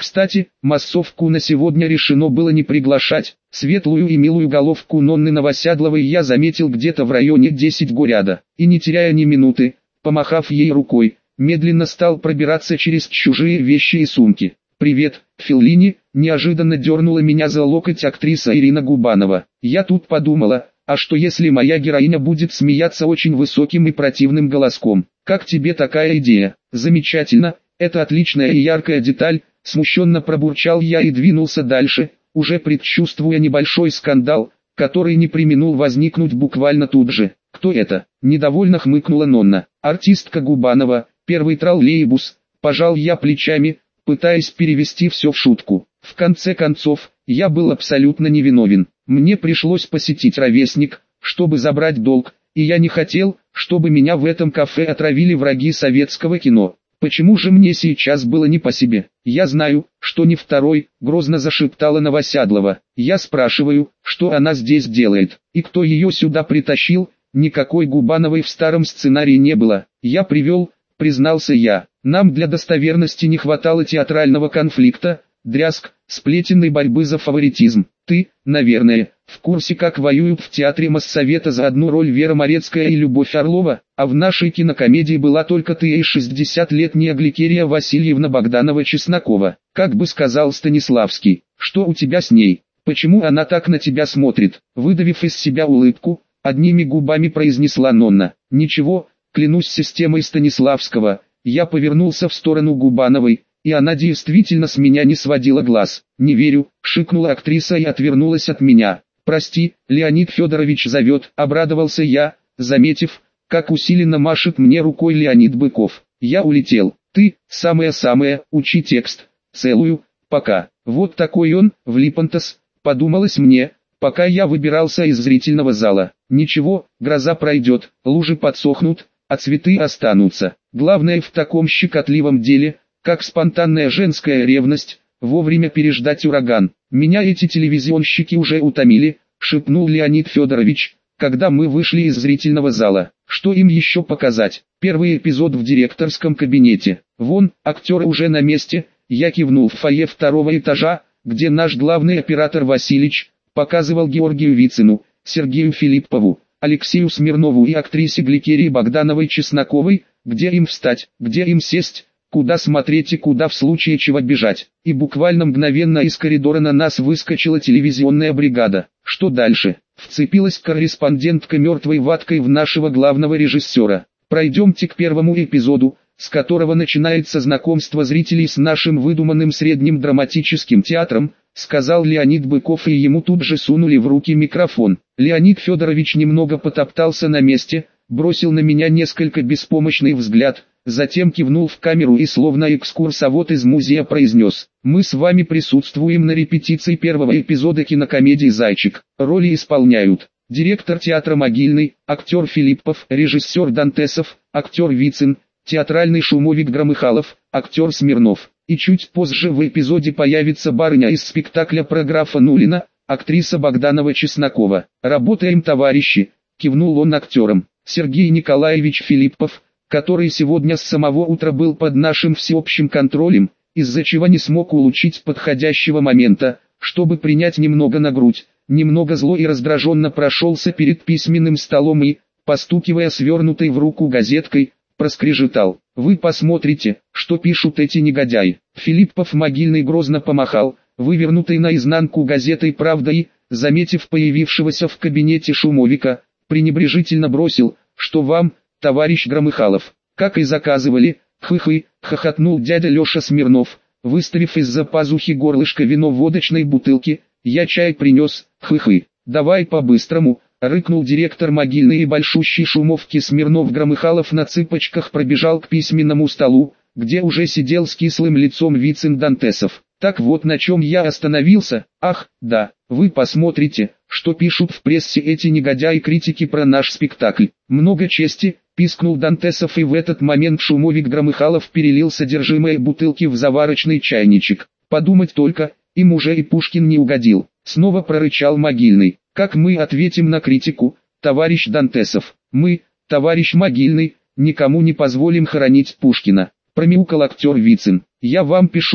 Кстати, массовку на сегодня решено было не приглашать. Светлую и милую головку Нонны Новоседловой я заметил где-то в районе 10 горяда. И не теряя ни минуты, помахав ей рукой, медленно стал пробираться через чужие вещи и сумки. «Привет, Феллини», неожиданно дернула меня за локоть актриса Ирина Губанова. Я тут подумала, а что если моя героиня будет смеяться очень высоким и противным голоском? Как тебе такая идея? Замечательно, это отличная и яркая деталь, смущенно пробурчал я и двинулся дальше, уже предчувствуя небольшой скандал, который не преминул возникнуть буквально тут же. «Кто это?» – недовольно хмыкнула Нонна. «Артистка Губанова, первый троллейбус», – пожал я плечами, пытаясь перевести все в шутку. В конце концов, я был абсолютно невиновен. Мне пришлось посетить ровесник, чтобы забрать долг, и я не хотел, чтобы меня в этом кафе отравили враги советского кино. Почему же мне сейчас было не по себе? Я знаю, что не второй, грозно зашептала Новоседлова. Я спрашиваю, что она здесь делает, и кто ее сюда притащил? Никакой Губановой в старом сценарии не было. Я привел, признался я. Нам для достоверности не хватало театрального конфликта, дрязг, сплетенной борьбы за фаворитизм. Ты, наверное, в курсе, как воюют в театре Моссовета за одну роль Вера Морецкая и Любовь Орлова, а в нашей кинокомедии была только ты и 60-летняя Гликерия Васильевна Богданова-Чеснокова. Как бы сказал Станиславский, что у тебя с ней? Почему она так на тебя смотрит? Выдавив из себя улыбку, одними губами произнесла Нонна. Ничего, клянусь системой Станиславского. Я повернулся в сторону Губановой, и она действительно с меня не сводила глаз. «Не верю», — шикнула актриса и отвернулась от меня. «Прости, Леонид Федорович зовет», — обрадовался я, заметив, как усиленно машет мне рукой Леонид Быков. Я улетел. «Ты, самое-самое, учи текст. Целую, пока». Вот такой он, влипантас, подумалось мне, пока я выбирался из зрительного зала. Ничего, гроза пройдет, лужи подсохнут, а цветы останутся. Главное в таком щекотливом деле, как спонтанная женская ревность, вовремя переждать ураган. «Меня эти телевизионщики уже утомили», — шепнул Леонид Федорович, когда мы вышли из зрительного зала. «Что им еще показать? Первый эпизод в директорском кабинете. Вон, актеры уже на месте». Я кивнул в фойе второго этажа, где наш главный оператор Василич показывал Георгию Вицину, Сергею Филиппову, Алексею Смирнову и актрисе Гликерии Богдановой-Чесноковой, где им встать, где им сесть, куда смотреть и куда в случае чего бежать. И буквально мгновенно из коридора на нас выскочила телевизионная бригада. Что дальше? Вцепилась корреспондентка мертвой ваткой в нашего главного режиссера. Пройдемте к первому эпизоду, с которого начинается знакомство зрителей с нашим выдуманным средним драматическим театром, сказал Леонид Быков, и ему тут же сунули в руки микрофон. Леонид Федорович немного потоптался на месте, бросил на меня несколько беспомощный взгляд, затем кивнул в камеру и словно экскурсовод из музея произнес: «Мы с вами присутствуем на репетиции первого эпизода кинокомедии «Зайчик». Роли исполняют директор театра Могильный, актер Филиппов, режиссер Дантесов, актер Вицин, театральный шумовик Громыхалов, актер Смирнов. И чуть позже в эпизоде появится барыня из спектакля про графа Нулина, актриса Богданова-Чеснокова. «Работаем, товарищи», — кивнул он актерам. Сергей Николаевич Филиппов, который сегодня с самого утра был под нашим всеобщим контролем, из-за чего не смог улучшить подходящего момента, чтобы принять немного на грудь, немного зло и раздраженно прошелся перед письменным столом и, постукивая свернутой в руку газеткой, проскрежетал: «Вы посмотрите, что пишут эти негодяи». Филиппов Могильный грозно помахал, вывернутой наизнанку газетой «Правда» и, заметив появившегося в кабинете шумовика, пренебрежительно бросил: «Что вам, товарищ Громыхалов?» «Как и заказывали, хы-хы», хохотнул дядя Леша Смирнов, выставив из-за пазухи горлышко вино в водочной бутылке. «Я чай принес, хы-хы». «Давай по-быстрому», рыкнул директор Могильный, и большущий шумовки Смирнов-Громыхалов на цыпочках пробежал к письменному столу, где уже сидел с кислым лицом Вицин Дантесов. «Так вот на чем я остановился. Ах, да, вы посмотрите, что пишут в прессе эти негодяи-критики про наш спектакль. Много чести», пискнул Дантесов, и в этот момент шумовик Громыхалов перелил содержимое бутылки в заварочный чайничек. «Подумать только, им уже и Пушкин не угодил», снова прорычал Могильный. «Как мы ответим на критику, товарищ Дантесов? Мы, товарищ Могильный, никому не позволим хоронить Пушкина», промяукал актер Вицин. «Я вам пишу,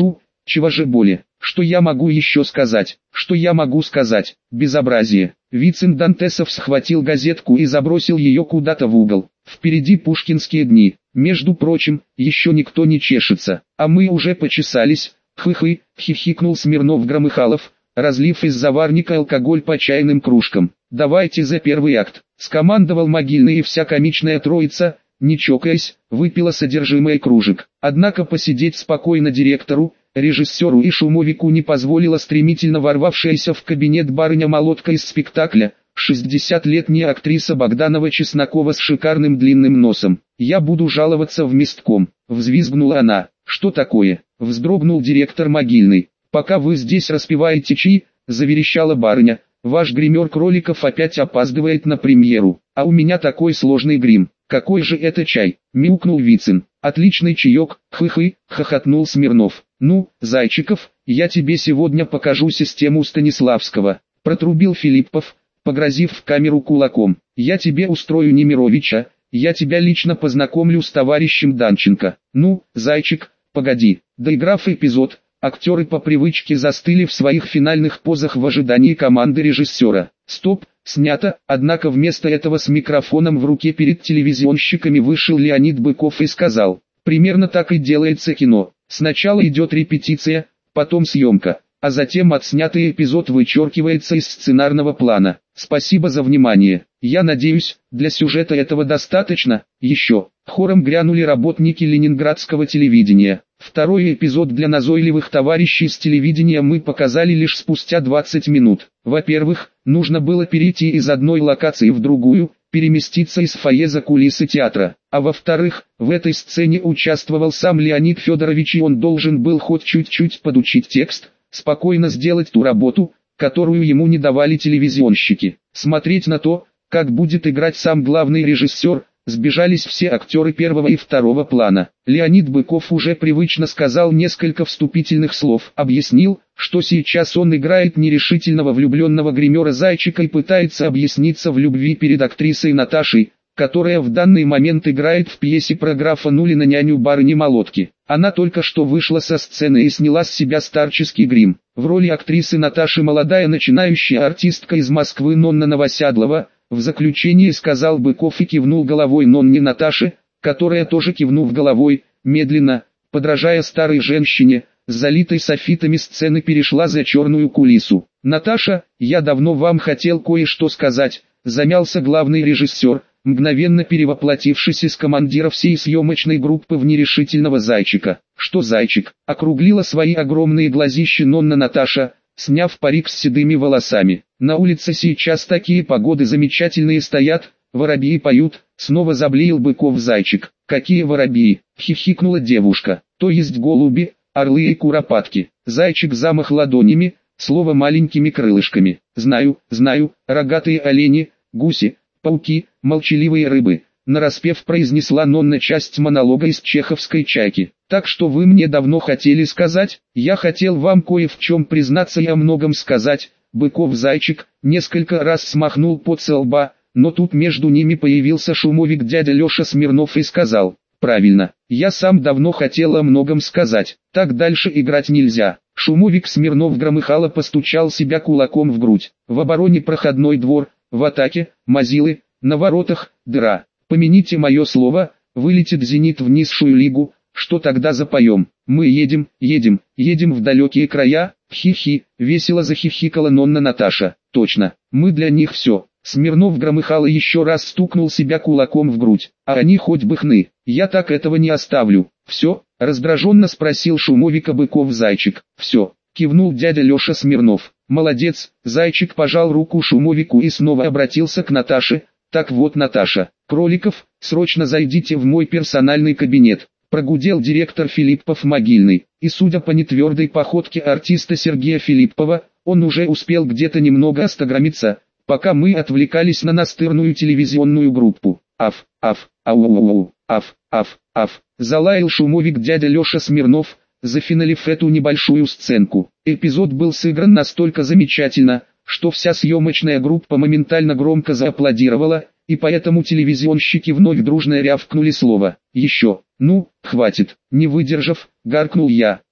Чего же более? Что я могу еще сказать? Что я могу сказать? Безобразие. Вицин Дантесов схватил газетку и забросил ее куда-то в угол. Впереди пушкинские дни. Между прочим, еще никто не чешется. А мы уже почесались. Хы-хы, хихикнул Смирнов-Громыхалов, разлив из заварника алкоголь по чайным кружкам. «Давайте за первый акт», — скомандовал Могильный, и вся комичная троица, не чокаясь, выпила содержимое кружек. Однако посидеть спокойно директору, режиссеру и шумовику не позволила стремительно ворвавшаяся в кабинет барыня-молотка из спектакля, 60-летняя актриса Богданова-Чеснокова с шикарным длинным носом. «Я буду жаловаться в местком», — взвизгнула она. «Что такое?» — вздрогнул директор Могильный. «Пока вы здесь распиваете чаи», — заверещала барыня, — «ваш гример кроликов опять опаздывает на премьеру, а у меня такой сложный грим». «Какой же это чай?» — мяукнул Вицин. «Отличный чаек», — хы-хы, хохотнул Смирнов. «Ну, Зайчиков, я тебе сегодня покажу систему Станиславского», — протрубил Филиппов, погрозив в камеру кулаком. «Я тебе устрою Немировича, я тебя лично познакомлю с товарищем Данченко». «Ну, Зайчик, погоди». Доиграв эпизод, актеры по привычке застыли в своих финальных позах в ожидании команды режиссера. «Стоп, снято», однако вместо этого с микрофоном в руке перед телевизионщиками вышел Леонид Быков и сказал: «Примерно так и делается кино. Сначала идет репетиция, потом съемка, а затем отснятый эпизод вычеркивается из сценарного плана. Спасибо за внимание. Я надеюсь, для сюжета этого достаточно». Еще хором грянули работники ленинградского телевидения. Второй эпизод для назойливых товарищей с телевидения мы показали лишь спустя 20 минут. Во-первых, нужно было перейти из одной локации в другую, переместиться из фойе за кулисы театра. А во-вторых, в этой сцене участвовал сам Леонид Федорович, и он должен был хоть чуть-чуть подучить текст, спокойно сделать ту работу, которую ему не давали телевизионщики. Смотреть на то, как будет играть сам главный режиссер, сбежались все актеры первого и второго плана. Леонид Быков уже привычно сказал несколько вступительных слов, объяснил, что сейчас он играет нерешительного влюбленного гримера Зайчика и пытается объясниться в любви перед актрисой Наташей, которая в данный момент играет в пьесе про графа Нулина няню барыни Молотки. Она только что вышла со сцены и сняла с себя старческий грим. В роли актрисы Наташи молодая начинающая артистка из Москвы Нонна Новоседлова. В заключение сказал Быков и кивнул головой Нонне Наташе, которая тоже, кивнув головой, медленно, подражая старой женщине, с залитой софитами сцены, перешла за черную кулису. «Наташа, я давно вам хотел кое-что сказать», — замялся главный режиссер, мгновенно перевоплотившись из командира всей съемочной группы в нерешительного Зайчика. «Что Зайчик?» — округлила свои огромные глазищи Нонна Наташа, сняв парик с седыми волосами. «На улице сейчас такие погоды замечательные стоят, воробьи поют», — снова заблеял Быков. «Зайчик, какие воробьи?» — хихикнула девушка. «То есть голуби, орлы и куропатки». Зайчик замах ладонями, слово маленькими крылышками. «Знаю, знаю, рогатые олени, гуси, пауки, молчаливые рыбы», — нараспев произнесла Нонна часть монолога из чеховской «Чайки». «Так что вы мне давно хотели сказать?» «Я хотел вам кое в чем признаться и о многом сказать». Быков Зайчик несколько раз смахнул пот со лба, но тут между ними появился шумовик дядя Леша Смирнов и сказал: «Правильно, я сам давно хотел о многом сказать, так дальше играть нельзя». Шумовик Смирнов-Громыхало постучал себя кулаком в грудь. В обороне проходной двор, в атаке мазилы, на воротах дыра. Помяните мое слово, вылетит «Зенит» в низшую лигу. Что тогда запоем? Мы едем, едем, едем в далекие края. Хи-хи, весело захихикала Нонна Наташа. Точно, мы для них все. Смирнов-Громыхало еще раз стукнул себя кулаком в грудь. А они хоть бы хны, я так этого не оставлю. Все, раздраженно спросил шумовика Быков Зайчик. Все, кивнул дядя Леша Смирнов. Молодец. Зайчик пожал руку шумовику и снова обратился к Наташе. Так вот, Наташа, Кроликов, срочно зайдите в мой персональный кабинет. Прогудел директор Филиппов Могильный, и судя по нетвердой походке артиста Сергея Филиппова, он уже успел где-то немного остаграмиться, пока мы отвлекались на настырную телевизионную группу. «Аф, аф, ау-ау-ау, аф, аф, аф», залаял шумовик дядя Леша Смирнов, зафиналив эту небольшую сценку. Эпизод был сыгран настолько замечательно, что вся съемочная группа моментально громко зааплодировала, и поэтому телевизионщики вновь дружно рявкнули слово «Еще». «Ну, хватит», не выдержав, гаркнул я.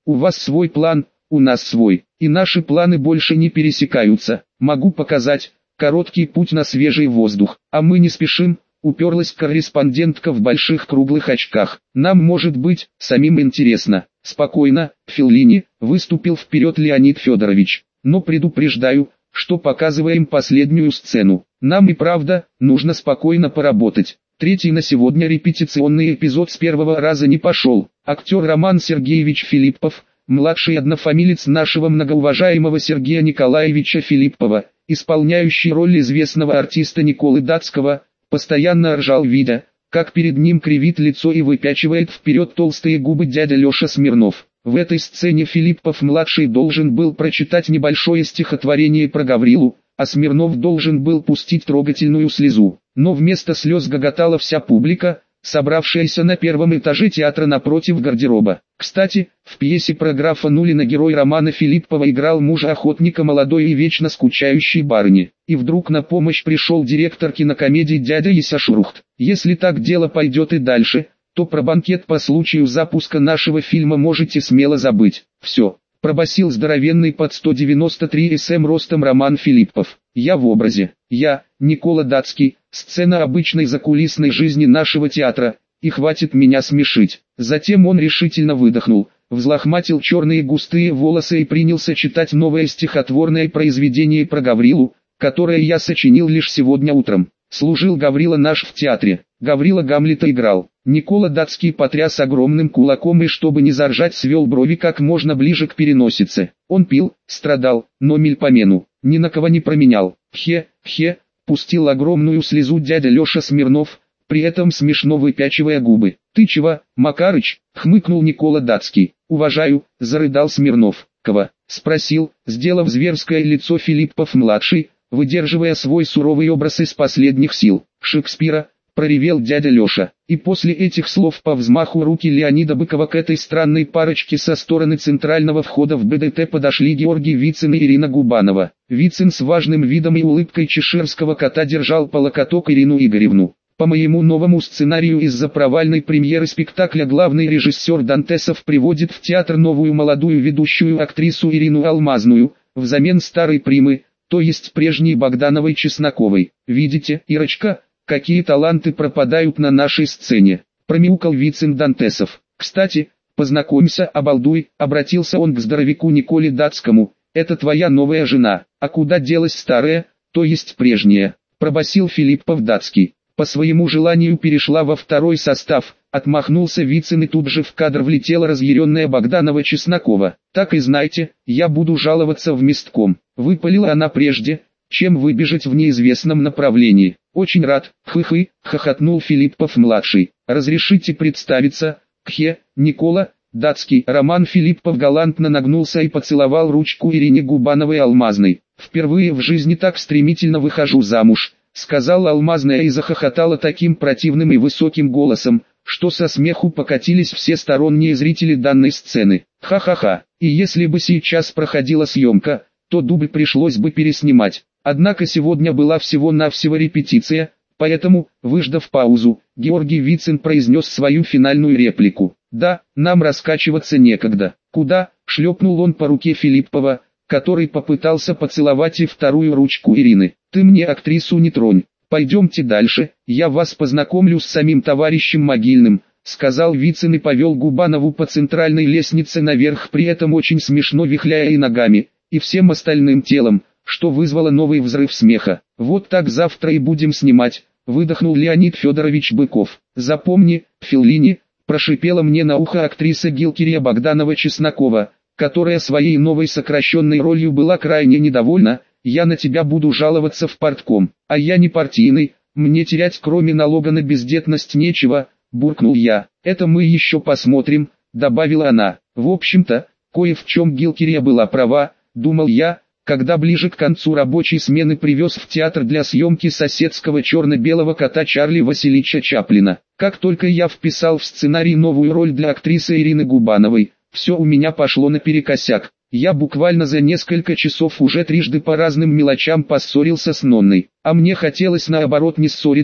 У вас свой план, у нас свой, и наши планы больше не пересекаются. Могу показать короткий путь на свежий воздух, а мы не спешим. Уперлась корреспондентка в больших круглых очках. Нам, может быть, самим интересно. Спокойно, Феллини, выступил вперед Леонид Федорович. Но предупреждаю, что показываем последнюю сцену. Нам и правда, нужно спокойно поработать. Третий на сегодня репетиционный эпизод с первого раза не пошел. Актер Роман Сергеевич Филиппов, младший однофамилец нашего многоуважаемого Сергея Николаевича Филиппова, исполняющий роль известного артиста Николы Датского, постоянно ржал, видя, как перед ним кривит лицо и выпячивает вперед толстые губы дядя Леша Смирнов. В этой сцене Филиппов-младший должен был прочитать небольшое стихотворение про Гаврилу, а Смирнов должен был пустить трогательную слезу. Но вместо слез гоготала вся публика, собравшаяся на первом этаже театра напротив гардероба. Кстати, в пьесе про графа Нулина герой романа Филиппова играл мужа охотника молодой и вечно скучающей барыни. И вдруг на помощь пришел директор кинокомедии дядя Ися Шурухт. Если так дело пойдет и дальше, то про банкет по случаю запуска нашего фильма можете смело забыть. Все, пробасил здоровенный под 193 см ростом Роман Филиппов. Я в образе. Я, Никола Датский, сцена обычной закулисной жизни нашего театра, и хватит меня смешить. Затем он решительно выдохнул, взлохматил черные густые волосы и принялся читать новое стихотворное произведение про Гаврилу, которое я сочинил лишь сегодня утром. Служил Гаврила наш в театре. Гаврила Гамлета играл. Никола Датский потряс огромным кулаком и, чтобы не заржать, свел брови как можно ближе к переносице. Он пил, страдал, но мельпомену ни на кого не променял. Хе, пустил огромную слезу дядя Леша Смирнов, при этом смешно выпячивая губы. «Ты чего, Макарыч?» — хмыкнул Никола Датский. «Уважаю», — зарыдал Смирнов. «Кого?» — спросил, сделав зверское лицо Филиппов-младший, выдерживая свой суровый образ из последних сил. «Шекспира», — проревел дядя Леша. И после этих слов по взмаху руки Леонида Быкова к этой странной парочке со стороны центрального входа в БДТ подошли Георгий Вицин и Ирина Губанова. Вицин с важным видом и улыбкой чеширского кота держал по локоток Ирину Игоревну. По моему новому сценарию из-за провальной премьеры спектакля главный режиссер Дантесов приводит в театр новую молодую ведущую актрису Ирину Алмазную, взамен старой примы, то есть прежней Богдановой Чесноковой. Видите, Ирочка, какие таланты пропадают на нашей сцене, промяукал Вицин Дантесов. Кстати, познакомься, обалдуй, обратился он к здоровяку Николе Датскому, это твоя новая жена, а куда делась старая, то есть прежняя, пробасил Филиппов Датский. По своему желанию перешла во второй состав, отмахнулся Вицин, и тут же в кадр влетела разъяренная Богданова Чеснокова. Так и знайте, я буду жаловаться в местком, выпалила она прежде, чем выбежать в неизвестном направлении. Очень рад, хы-хы, хохотнул Филиппов-младший. Разрешите представиться, Никола Датский. Роман Филиппов галантно нагнулся и поцеловал ручку Ирине Губановой Алмазной. Впервые в жизни так стремительно выхожу замуж, сказала Алмазная и захохотала таким противным и высоким голосом, что со смеху покатились все сторонние зрители данной сцены. Ха-ха-ха, и если бы сейчас проходила съемка, то дубль пришлось бы переснимать. Однако сегодня была всего-навсего репетиция, поэтому, выждав паузу, Георгий Вицин произнес свою финальную реплику. «Да, нам раскачиваться некогда». «Куда?» — шлепнул он по руке Филиппова, который попытался поцеловать и вторую ручку Ирины. «Ты мне актрису не тронь. Пойдемте дальше, я вас познакомлю с самим товарищем Могильным», — сказал Вицин и повел Губанову по центральной лестнице наверх, при этом очень смешно вихляя и ногами, и всем остальным телом, что вызвало новый взрыв смеха. «Вот так завтра и будем снимать», — выдохнул Леонид Федорович Быков. «Запомни, Феллини», — прошипела мне на ухо актриса Гилкирия Богданова Чеснокова, которая своей новой сокращенной ролью была крайне недовольна. «Я на тебя буду жаловаться в партком, а я не партийный, мне терять кроме налога на бездетность нечего», — буркнул я. «Это мы еще посмотрим», — добавила она. В общем-то, кое в чем Гилкирия была права, думал я, когда ближе к концу рабочей смены привез в театр для съемки соседского черно-белого кота Чарли Васильевича Чаплина. Как только я вписал в сценарий новую роль для актрисы Ирины Губановой, все у меня пошло наперекосяк. Я буквально за несколько часов уже трижды по разным мелочам поссорился с Нонной. А мне хотелось наоборот не ссориться,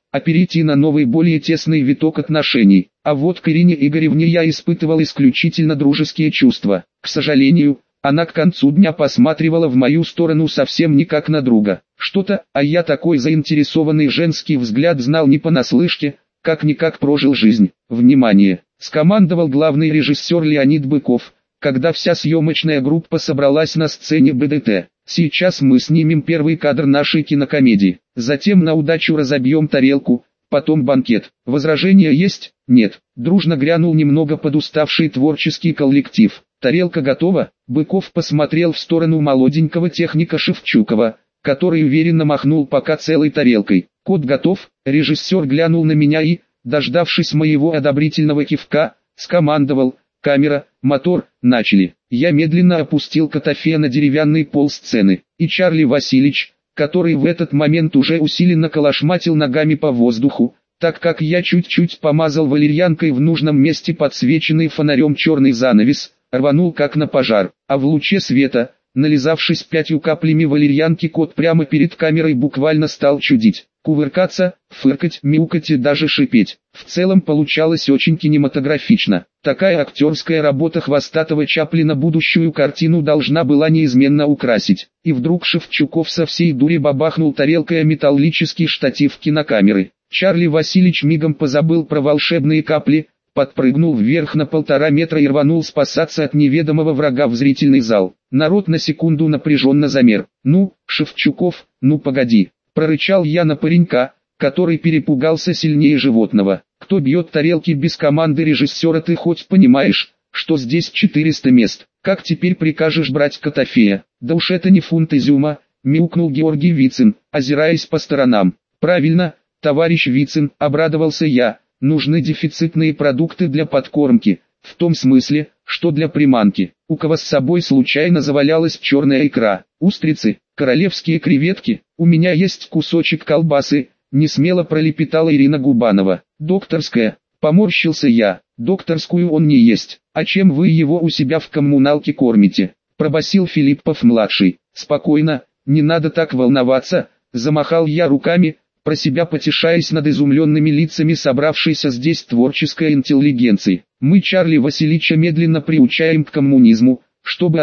а перейти на новый более тесный виток отношений. А вот к Ирине Игоревне я испытывал исключительно дружеские чувства. К сожалению, она к концу дня посматривала в мою сторону совсем не как на друга. Что-то, а я такой заинтересованный женский взгляд знал не понаслышке, как-никак прожил жизнь. Внимание! Скомандовал главный режиссер Леонид Быков, когда вся съемочная группа собралась на сцене БДТ. Сейчас мы снимем первый кадр нашей кинокомедии, затем на удачу разобьем тарелку, потом банкет. Возражения есть? Нет. Дружно грянул немного подуставший творческий коллектив. Тарелка готова? Быков посмотрел в сторону молоденького техника Шевчукова, который уверенно махнул пока целой тарелкой. Кот готов? Режиссер глянул на меня и, дождавшись моего одобрительного кивка, скомандовал: камера, мотор, начали. Я медленно опустил Котофея на деревянный пол сцены, и Чарли Васильевич, который в этот момент уже усиленно колошматил ногами по воздуху, так как я чуть-чуть помазал валерьянкой в нужном месте подсвеченный фонарем черный занавес, рванул как на пожар, а в луче света, нализавшись 5 каплями валерьянки, кот прямо перед камерой буквально стал чудить, кувыркаться, фыркать, мяукать и даже шипеть. В целом получалось очень кинематографично. Такая актерская работа хвостатого Чаплина будущую картину должна была неизменно украсить. И вдруг Шевчуков со всей дури бабахнул тарелкой о металлический штатив кинокамеры. Чарли Васильевич мигом позабыл про волшебные капли, подпрыгнул вверх на 1,5 метра и рванул спасаться от неведомого врага в зрительный зал. Народ на секунду напряженно замер. «Ну, Шевчуков, ну погоди!» — прорычал я на паренька, который перепугался сильнее животного. «Кто бьет тарелки без команды режиссера, ты хоть понимаешь, что здесь 400 мест? Как теперь прикажешь брать Котофея?» «Да уж это не фунт изюма!» — мяукнул Георгий Вицин, озираясь по сторонам. «Правильно, товарищ Вицин», — обрадовался я. «Нужны дефицитные продукты для подкормки, в том смысле, что для приманки. У кого с собой случайно завалялась черная икра, устрицы, королевские креветки? У меня есть кусочек колбасы», — несмело пролепетала Ирина Губанова. «Докторская», — поморщился я. «Докторскую он не есть. А чем вы его у себя в коммуналке кормите?» — пробасил Филиппов-младший. «Спокойно, не надо так волноваться», — замахал я руками, про себя потешаясь над изумленными лицами собравшейся здесь творческой интеллигенции. «Мы Чарли Васильевича медленно приучаем к коммунизму, чтобы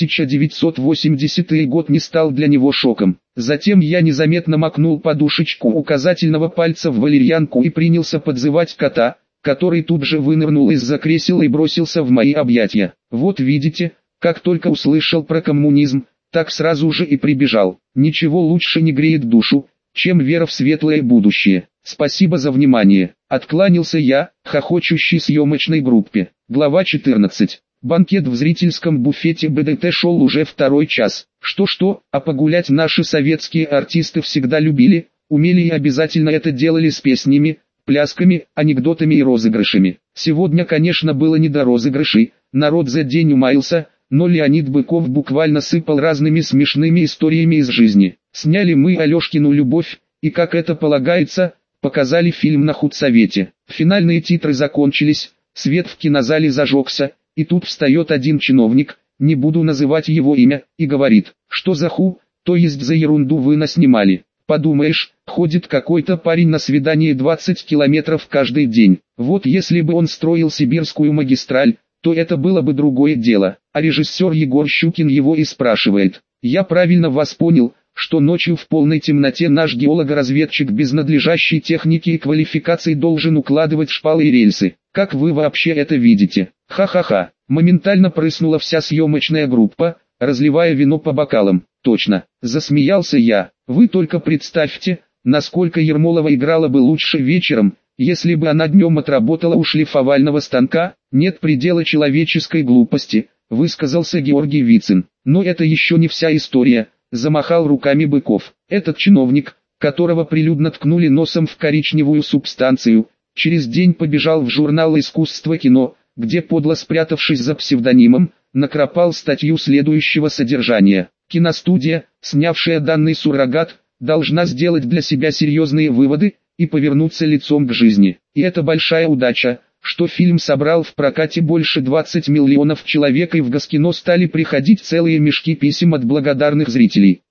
1980 год не стал для него шоком». Затем я незаметно макнул подушечку указательного пальца в валерьянку и принялся подзывать кота, который тут же вынырнул из-за кресела и бросился в мои объятия. «Вот видите, как только услышал про коммунизм, так сразу же и прибежал. Ничего лучше не греет душу, чем вера в светлое будущее. Спасибо за внимание». Откланялся я, хохочущей съемочной группе. Глава 14. Банкет в зрительском буфете БДТ шел уже 2-й час. Что-что, а погулять наши советские артисты всегда любили, умели и обязательно это делали с песнями, плясками, анекдотами и розыгрышами. Сегодня, конечно, было не до розыгрышей, народ за день умаился, но Леонид Быков буквально сыпал разными смешными историями из жизни. Сняли мы Алешкину любовь, и как это полагается, показали фильм на худсовете. Финальные титры закончились, свет в кинозале зажегся, и тут встает один чиновник, не буду называть его имя, и говорит: «Что за то есть за ерунду вы наснимали? Подумаешь, ходит какой-то парень на свидание 20 километров каждый день. Вот если бы он строил сибирскую магистраль, то это было бы другое дело». А режиссер Егор Щукин его и спрашивает: «Я правильно вас понял, что ночью в полной темноте наш геолого-разведчик без надлежащей техники и квалификации должен укладывать шпалы и рельсы? Как вы вообще это видите?» Ха-ха-ха. Моментально прыснула вся съемочная группа, разливая вино по бокалам. «Точно», засмеялся я. «Вы только представьте, насколько Ермолова играла бы лучше вечером, если бы она днем отработала у шлифовального станка. Нет предела человеческой глупости», высказался Георгий Вицин. «Но это еще не вся история», замахал руками Быков. «Этот чиновник, которого прилюдно ткнули носом в коричневую субстанцию, через день побежал в журнал «Искусство кино», где, подло спрятавшись за псевдонимом, накропал статью следующего содержания: «Киностудия, снявшая данный суррогат, должна сделать для себя серьезные выводы и повернуться лицом к жизни. И это большая удача, что фильм собрал в прокате больше 20 миллионов человек, и в Госкино стали приходить целые мешки писем от благодарных зрителей.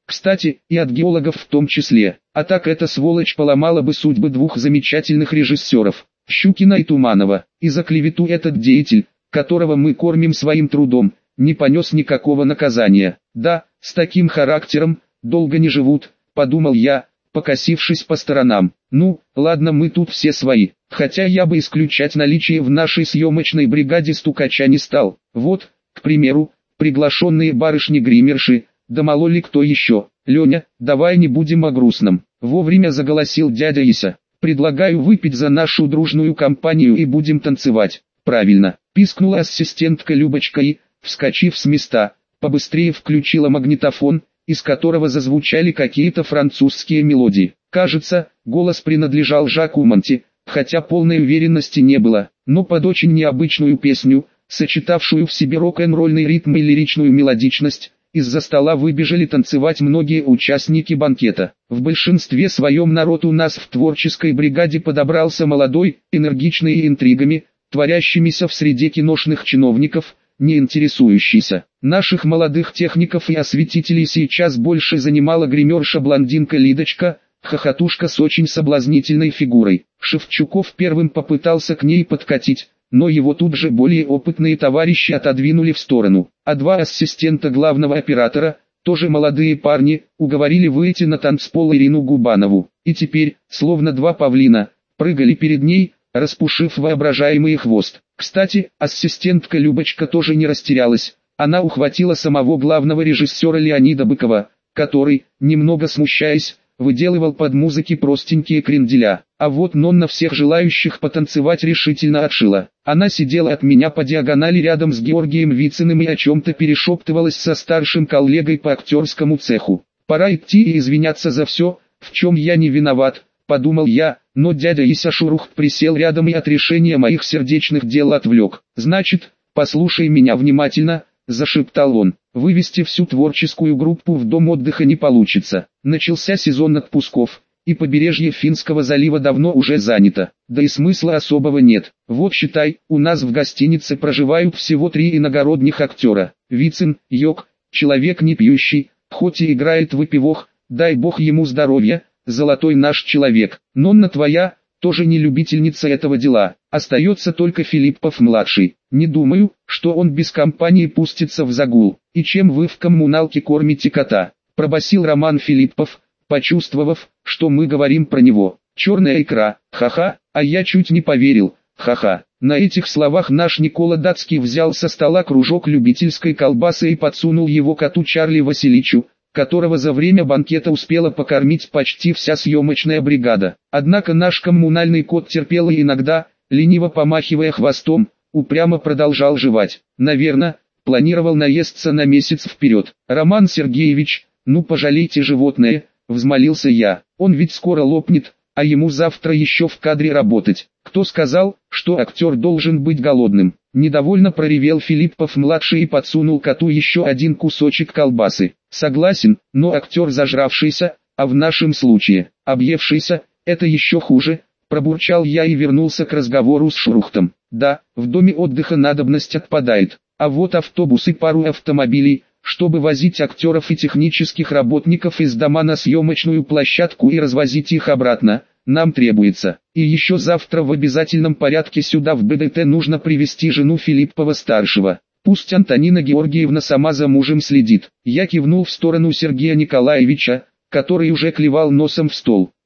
Кстати, и от геологов в том числе. А так эта сволочь поломала бы судьбы двух замечательных режиссеров, Щукина и Туманова. И за клевету этот деятель, которого мы кормим своим трудом, не понес никакого наказания. Да, с таким характером долго не живут, подумал я, покосившись по сторонам. Ну, ладно, мы тут все свои, хотя я бы исключать наличие в нашей съемочной бригаде стукача не стал. Вот, к примеру, приглашенные барышни-гримерши, да мало ли кто еще. Леня, давай не будем о грустном. Вовремя заголосил дядя Ися. Предлагаю выпить за нашу дружную компанию и будем танцевать. Правильно, пискнула ассистентка Любочка и, вскочив с места, побыстрее включила магнитофон, из которого зазвучали какие-то французские мелодии. Кажется, голос принадлежал Жаку Монти, хотя полной уверенности не было, но под очень необычную песню, сочетавшую в себе рок-н-ролльный ритм и лиричную мелодичность, из-за стола выбежали танцевать многие участники банкета. В большинстве своем народ у нас в творческой бригаде подобрался молодой, энергичный и интригами, творящимися в среде киношных чиновников, не интересующийся. Наших молодых техников и осветителей сейчас больше занимала гримерша-блондинка Лидочка, хохотушка с очень соблазнительной фигурой. Шевчуков первым попытался к ней подкатить, но его тут же более опытные товарищи отодвинули в сторону, а два ассистента главного оператора, тоже молодые парни, уговорили выйти на танцпол Ирину Губанову, и теперь, словно два павлина, прыгали перед ней, распушив воображаемый хвост. Кстати, ассистентка Любочка тоже не растерялась, она ухватила самого главного режиссера Леонида Быкова, который, немного смущаясь, выделывал под музыки простенькие кренделя. А вот Нонна всех желающих потанцевать решительно отшила. Она сидела от меня по диагонали рядом с Георгием Вициным и о чем-то перешептывалась со старшим коллегой по актерскому цеху. Пора идти и извиняться за все, в чем я не виноват, подумал я, но дядя Ися Шурухт присел рядом и от решения моих сердечных дел отвлек. Значит, послушай меня внимательно, зашептал он. Вывести всю творческую группу в дом отдыха не получится. Начался сезон отпусков, и побережье Финского залива давно уже занято. Да и смысла особого нет. Вот считай, у нас в гостинице проживают всего 3 иногородних актера. Вицин, Йог, человек не пьющий, хоть и играет в выпивох, дай бог ему здоровья, золотой наш человек. Нонна твоя, тоже не любительница этого дела. Остается только Филиппов-младший. Не думаю, что он без компании пустится в загул. И чем вы в коммуналке кормите кота? Пробасил Роман Филиппов, почувствовав, что мы говорим про него. Черная икра, ха-ха, а я чуть не поверил, ха-ха. На этих словах наш Никола Датский взял со стола кружок любительской колбасы и подсунул его коту Чарли Василичу, которого за время банкета успела покормить почти вся съемочная бригада. Однако наш коммунальный кот терпел и иногда, лениво помахивая хвостом, упрямо продолжал жевать. Наверное, планировал наесться на месяц вперед. Роман Сергеевич, ну пожалейте животное, взмолился я. Он ведь скоро лопнет, а ему завтра еще в кадре работать. Кто сказал, что актер должен быть голодным? Недовольно проревел Филиппов-младший и подсунул коту еще один кусочек колбасы. Согласен, но актер зажравшийся, а в нашем случае, объевшийся, это еще хуже, пробурчал я и вернулся к разговору с Шурухтом. Да, в доме отдыха надобность отпадает, а вот автобус и пару автомобилей, чтобы возить актеров и технических работников из дома на съемочную площадку и развозить их обратно, нам требуется. И еще завтра в обязательном порядке сюда в БДТ нужно привезти жену Филиппова-старшего. Пусть Антонина Георгиевна сама за мужем следит. Я кивнул в сторону Сергея Николаевича, который уже клевал носом в стол.